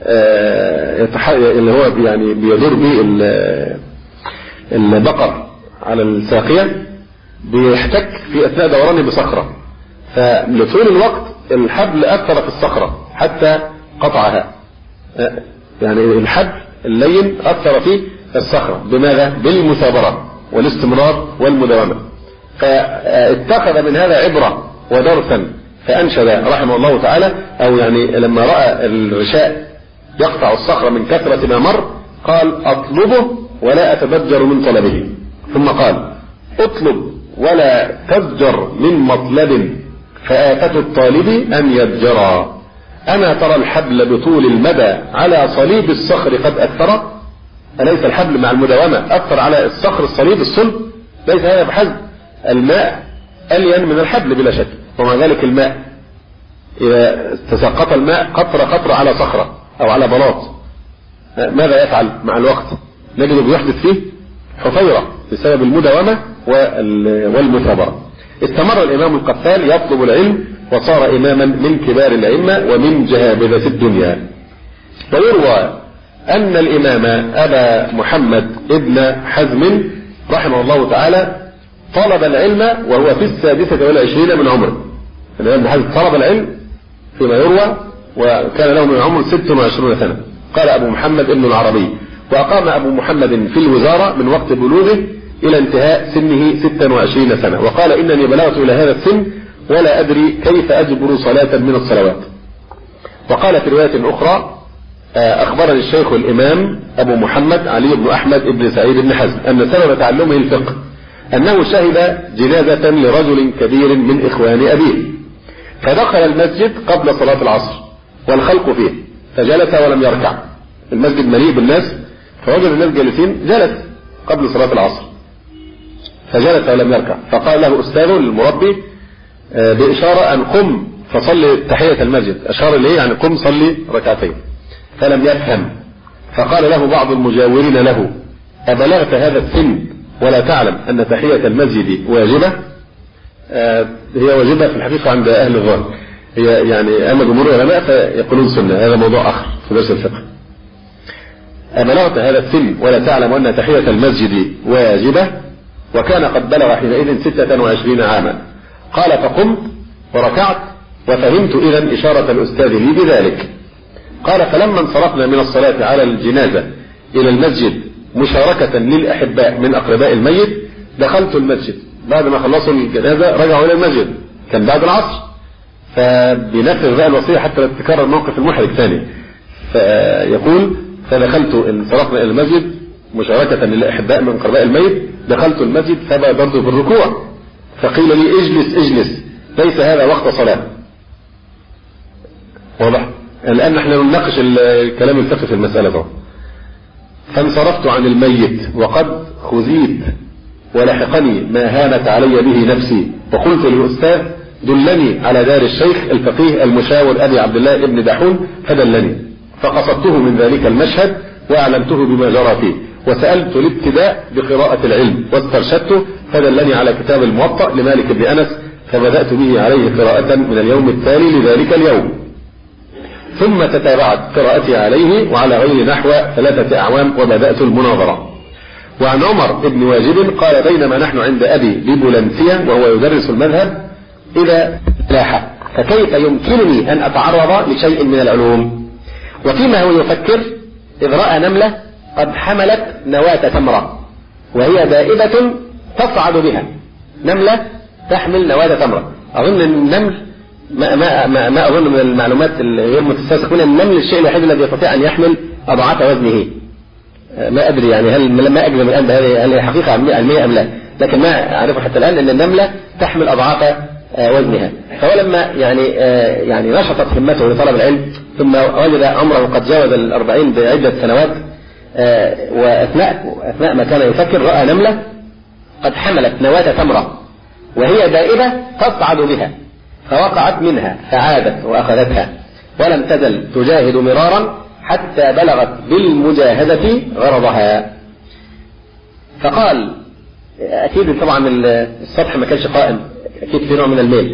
اللي هو يعني بيدور به البقر على الساقية بيحتك في أثناء دورانه بصخرة، فلطول الوقت الحبل أثر في الصخرة حتى قطعها. يعني الحبل اللين أثر في الصخرة بماذا؟ بالمثابرة والاستمرار والمداومة. فاتخذ من هذا عبرة ودرسا فأنشد رحمه الله تعالى، أو يعني لما رأى الرشاء يقطع الصخرة من كثرة ما مر قال أطلبه ولا أتبجر من طلبه، ثم قال اطلب ولا تزجر من مطلب فآفة الطالب أن يزجرا. أما ترى الحبل بطول المدى على صليب الصخر قد أثر؟ أليس الحبل مع المداومة أثر على الصخر الصليب الصلب؟ ليس هذا بحسب. الماء ألين من الحبل بلا شك، ومع ذلك الماء إذا تساقط الماء قطرة على صخرة أو على بلاط ماذا يفعل مع الوقت؟ نجد بيحدث فيه حفيرة بسبب المداومة والمثابرة. استمر الإمام القفال يطلب العلم وصار إماما من كبار الأئمة ومن جهابذة الدنيا. ويروى أن الإمام أبا محمد ابن حزم رحمه الله تعالى طلب العلم وهو في 26 من عمره. الإمام ابن حزم طلب العلم فيما يروى وكان له من عمر 26 سنة. قال أبو محمد ابن العربي وأقام أبو محمد في الوزارة من وقت بلوغه إلى انتهاء سنه 26 سنة، وقال إنني بلغت إلى هذا السن ولا أدري كيف أجبر صلاة من الصلوات. وقال في رواية أخرى أخبرني الشيخ الإمام أبو محمد علي بن أحمد بن سعيد بن حزم أن سبب تعلمه الفقه أنه شهد جنازة لرجل كبير من إخوان أبيه، فدخل المسجد قبل صلاة العصر والخلق فيه فجلس ولم يركع. المسجد مليء بالناس، فوجد الناس جالسين، جلس قبل صلاة العصر فجلس ولم يركع، فقال له أستاذه المربي بإشارة أن قم فصلي تحية المسجد، أشار إليه يعني قم صلي ركعتين، فلم يفهم. فقال له بعض المجاورين له أبلغت هذا السن ولا تعلم أن تحية المسجد واجبة؟ هي واجبة في الحقيقة عند أهل الظاهر، هي يعني أما جمهور العلماء فيقولون سنة، هذا موضوع آخر في درس الفقه. أبلغت هذا السن ولا تعلم أن تحية المسجد واجبة؟ وكان قد بلغ حينئذ 26 عاما. قال فقمت وركعت وفهمت إذا إشارة الأستاذ لي بذلك. قال فلما انصرفنا من الصلاة على الجنازة إلى المسجد مشاركة للأحباء من أقرباء الميت دخلت المسجد. بعد ما خلصوا الجنازة رجعوا إلى المسجد، كان بعد العصر، فبنفذ بقى الوصية حتى لا تتكرر موقف المحرج ثاني. فيقول فدخلت انصرفنا إلى المسجد مشاركة للأحباء من أقرباء الميت، دخلت المسجد فبادرت بالركوع فقيل لي اجلس ليس هذا وقت صلاة. واضح؟ الآن نحن نناقش الكلام الفقهي في المسألة ده. فانصرفت عن الميت وقد خزيت ولحقني ما هانت علي به نفسي، وقلت للأستاذ دلني على دار الشيخ الفقيه المشاور أبي عبد الله ابن دحون، فدلني، فقصدته من ذلك المشهد وأعلمته بما جرى فيه، وسألت الابتداء بقراءة العلم واسترشدته فدلني على كتاب الموطأ لمالك بن أنس، فبدأت به عليه قراءة من اليوم التالي لذلك اليوم، ثم تتابعت قراءتي عليه وعلى غير نحو 3 أعوام وبدأت المناظرة. وعن عمر بن واجد قال بينما نحن عند أبي ببولنسية وهو يدرس المذهب إذا لاح فكيف يمكنني أن أتعرض لشيء من العلوم، وفيما هو يفكر إذ رأى نملة قد حملت نواة تمرة وهي دائبة تصعد بها. نملة تحمل نواة تمرة. أظن النمل ما أظن من المعلومات الغير متساسة هنا النمل الشيء الوحيد الذي يستطيع أن يحمل أضعاف وزنه. ما أدري يعني هل ما أجزم الآن هل هي حقيقة علمية أم لا، لكن ما أعرفه حتى الآن أن النملة تحمل أضعاف وزنها. فهو لما يعني نشطت همته لطلب العلم ثم وجد عمره قد جاوز 40 بعدة سنوات، وأثناء ما كان يفكر رأى نملة قد حملت نواة تمرة وهي دائبة تصعد بها، فوقعت منها فعادت وأخذتها ولم تزل تجاهد مرارا حتى بلغت بالمجاهدة غرضها. فقال أكيد طبعا السطح ما كانش قائم، أكيد في نوع من الميل.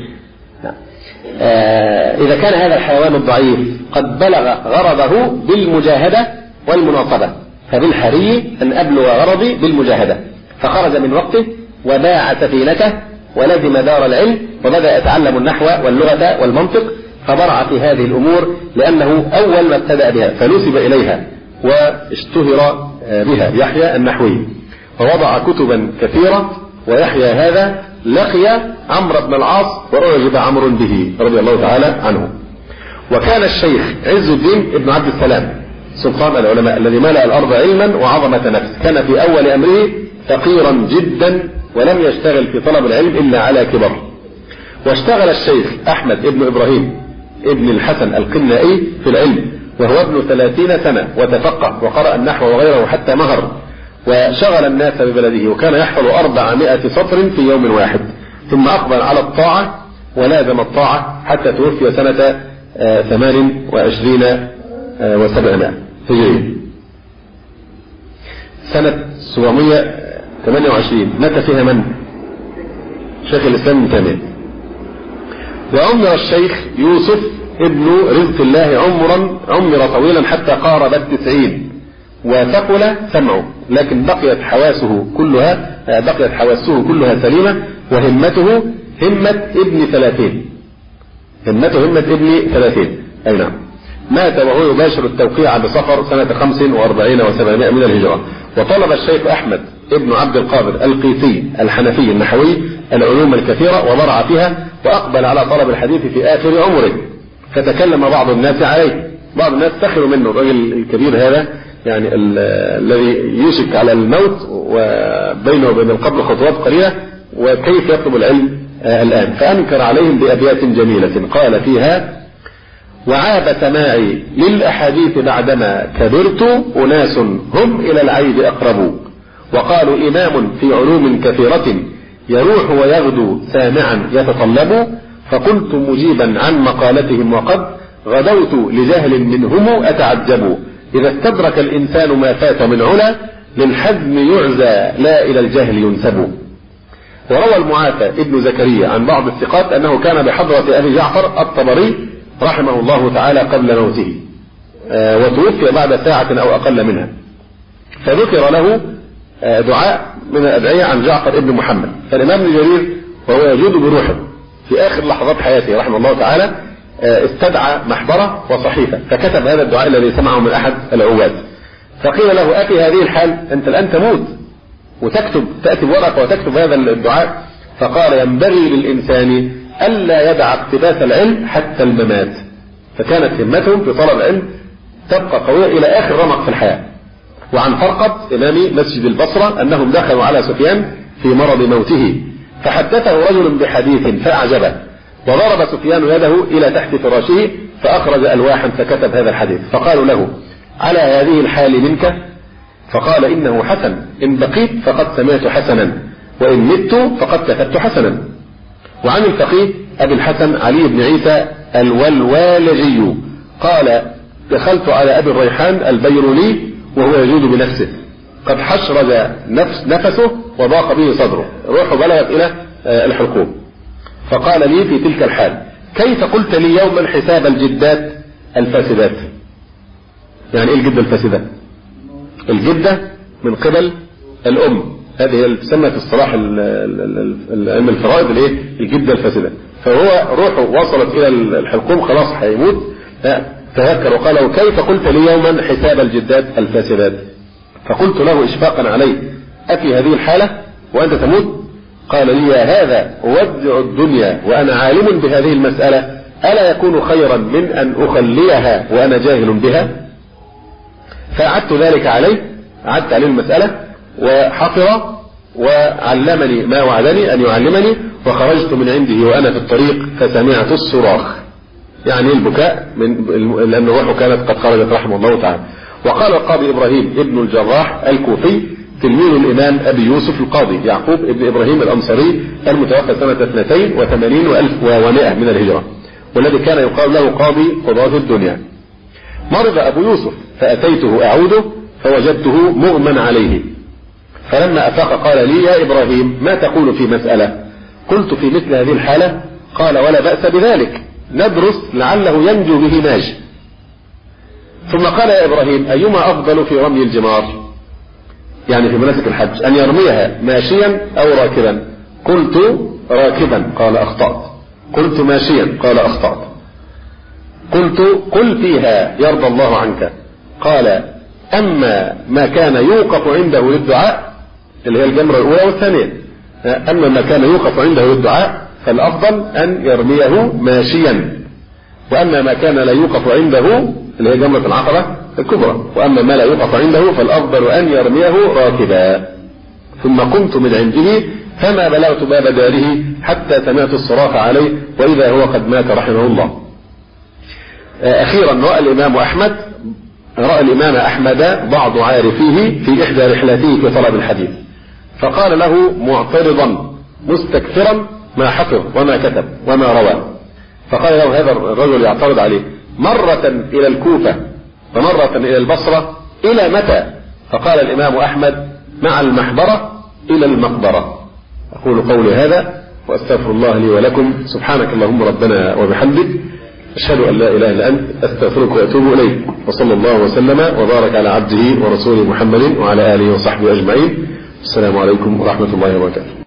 إذا كان هذا الحيوان الضعيف قد بلغ غرضه بالمجاهدة والمناصبة فبالحري أن أبلغ غرضي بالمجاهدة. فخرج من وقته وباع سفينته ولزم دار العلم وبدأ يتعلم النحو واللغة والمنطق، فبرع في هذه الأمور لأنه أول ما ابتدأ بها فنسب إليها واشتهر بها يحيى النحوي، ووضع كتبا كثيرة. ويحيى هذا لقي عمرو بن العاص ورجب عمرو به رضي الله تعالى عنه. وكان الشيخ عز الدين ابن عبد السلام سلطان العلماء الذي ملأ الأرض علما وعظمة نفس كان في أول أمره فقيرا جدا ولم يشتغل في طلب العلم إلا على كبر. واشتغل الشيخ أحمد ابن إبراهيم ابن الحسن القنائي في العلم وهو ابن 30 سنة وتفقه وقرأ النحو وغيره حتى مهر، وشغل الناس ببلده، وكان يحفظ 400 سطر في يوم واحد، ثم أقبل على الطاعة ولازم الطاعة حتى توفي سنة 28 و700 هجرية. سنة 728 مات فيها من؟ شيخ الإسلام ابن تيمية. وعمر الشيخ يوسف ابن رزق الله عمر طويلا حتى قارب 90 وثقل سمعه، لكن بقيت حواسه كلها سليمة، وهمته همة ابن 30. أي نعم. مات وهو يباشر التوقيع بصفر سنة 45 و700 من الهجرة. وطلب الشيخ أحمد ابن عبد القادر القيسي الحنفي النحوي العلوم الكثيرة وبرع فيها، وأقبل على طلب الحديث في آخر عمره، فتكلم بعض الناس عليه. بعض الناس سخروا منه، الرجل الكبير هذا يعني الذي يشك على الموت وبينه وبين القبر خطوات قليلة، وكيف يطلب العلم الآن. فأنكر عليهم بأبيات جميلة قال فيها: وعاب سماعي للأحاديث بعدما كبرت، أناس هم إلى العيب أقرب، وقالوا إمام في علوم كثيرة يروح ويغدو سامعا يتطلب، فقلت مجيبا عن مقالتهم وقد غدوت لجهل منهم أتعجب، إذا استدرك الإنسان ما فات من علا للحزم يعزى لا إلى الجهل ينسب. وروى المعافى ابن زكريا عن بعض الثقات أنه كان بحضرة أبي جعفر الطبري رحمه الله تعالى قبل موته، وتوفي بعد ساعة أو أقل منها، فذكر له دعاء من الأدعية عن جعفر ابن محمد. فالإمام ابن جرير وهو يجود بروحه في آخر لحظات حياته رحمه الله تعالى استدعى محبرة وصحيفة، فكتب هذا الدعاء الذي سمعه من أحد العواد. فقيل له: أفي هذه الحال أنت الآن تموت تأتي بورقة وتكتب هذا الدعاء؟ فقال: ينبغي للإنسان ألا يدع اقتباس العلم حتى الممات. فكانت همتهم في طلب العلم تبقى قوية إلى آخر رمق في الحياة. وعن فرقد إمام مسجد البصرة أنهم دخلوا على سفيان في مرض موته، فحدثه رجل بحديث فأعجبه، وضرب سفيان يده إلى تحت فراشه فأخرج ألواحا فكتب هذا الحديث. فقالوا له: على هذه الحال منك؟ فقال: إنه حسن، إن بقيت فقد سمعت حسنا، وإن مت فقد كتبت حسنا. وعن الفقيه أبي الحسن علي بن عيسى الولوالجي قال: دخلت على أبي الريحان البيروني وهو يجود بنفسه، قد حشرج نفسه وضاق به صدره، روحه بلغت إلى الحلقوم. فقال لي في تلك الحال: كيف قلت لي يوما حساب الجدات الفاسدات؟ يعني ايه الجدة الفاسدة؟ الجدة من قبل الأم، هذه اللي تسمى في اصطلاح علم الفرائض الايه؟ الجدة الفاسدة. فهو روحه وصلت إلى الحلقوم، خلاص هيموت، تذكر وقال له: كيف قلت لي يوما حساب الجدات الفاسدات؟ فقلت له إشفاقا عليه: أفي هذه الحالة وأنت تموت؟ قال لي: يا هذا أودع الدنيا وأنا عالم بهذه المسألة، ألا يكون خيرا من أن أخليها وأنا جاهل بها؟ فأعدت ذلك عليه، أعدت عليه المسألة وحفظ وعلمني ما وعدني أن يعلمني، وخرجت من عنده وأنا في الطريق فسمعت الصراخ، يعني البكاء لأن روحه كانت قد خرجت رحمه الله تعالى. وقال القاضي إبراهيم ابن الجراح الكوفي تلميذ الإمام أبي يوسف القاضي يعقوب ابن إبراهيم الأنصاري المتوفى سنة 82 و100 من الهجرة، والذي كان يقال له قاضي قضاة الدنيا. مرض أبو يوسف فأتيته أعوده فوجدته مغمى عليه، فلما أفاق قال لي: يا إبراهيم ما تقول في مسألة؟ قلت: في مثل هذه الحالة. قال: ولا بأس بذلك، ندرس لعله ينجو به ناج. ثم قال: يا إبراهيم أيما أفضل في رمي الجمار، يعني في مناسك الحج، أن يرميها ماشيا أو راكبا؟ قلت: راكبا. قال: أخطأت. قلت: ماشيا. قال: أخطأت. قلت: قل فيها يرضى الله عنك. قال: أما ما كان يوقف عنده للدعاء، اللي هي الجمرة الأولى والثانية، أما ما كان يوقف عنده للدعاء فالأفضل أن يرميه ماشيا، وأما ما كان لا يوقف عنده اللي هي جمرة العقبة الكبرى، وأما ما لا يوقف عنده فالأفضل أن يرميه راكبا. ثم قمت من عنده فما بلغت باب داره حتى سمعت الصراخ عليه، وإذا هو قد مات رحمه الله. أخيرا رأى الإمام أحمد بعض عارفيه في إحدى رحلاته في طلب الحديث، فقال له معترضا مستكثرا ما حفظ وما كتب وما روى، فقال له هذا الرجل يعترض عليه: مرة إلى الكوفة ومرة إلى البصرة، إلى متى؟ فقال الإمام أحمد: مع المحبرة إلى المقبرة. أقول قولي هذا وأستغفر الله لي ولكم، سبحانك اللهم ربنا وبحمدك، أشهد أن لا إله إلا أنت، أستغفرك وأتوب إليك. وصلى الله وسلم وبارك على عبده ورسوله محمد وعلى آله وصحبه أجمعين. السلام عليكم ورحمة الله وبركاته.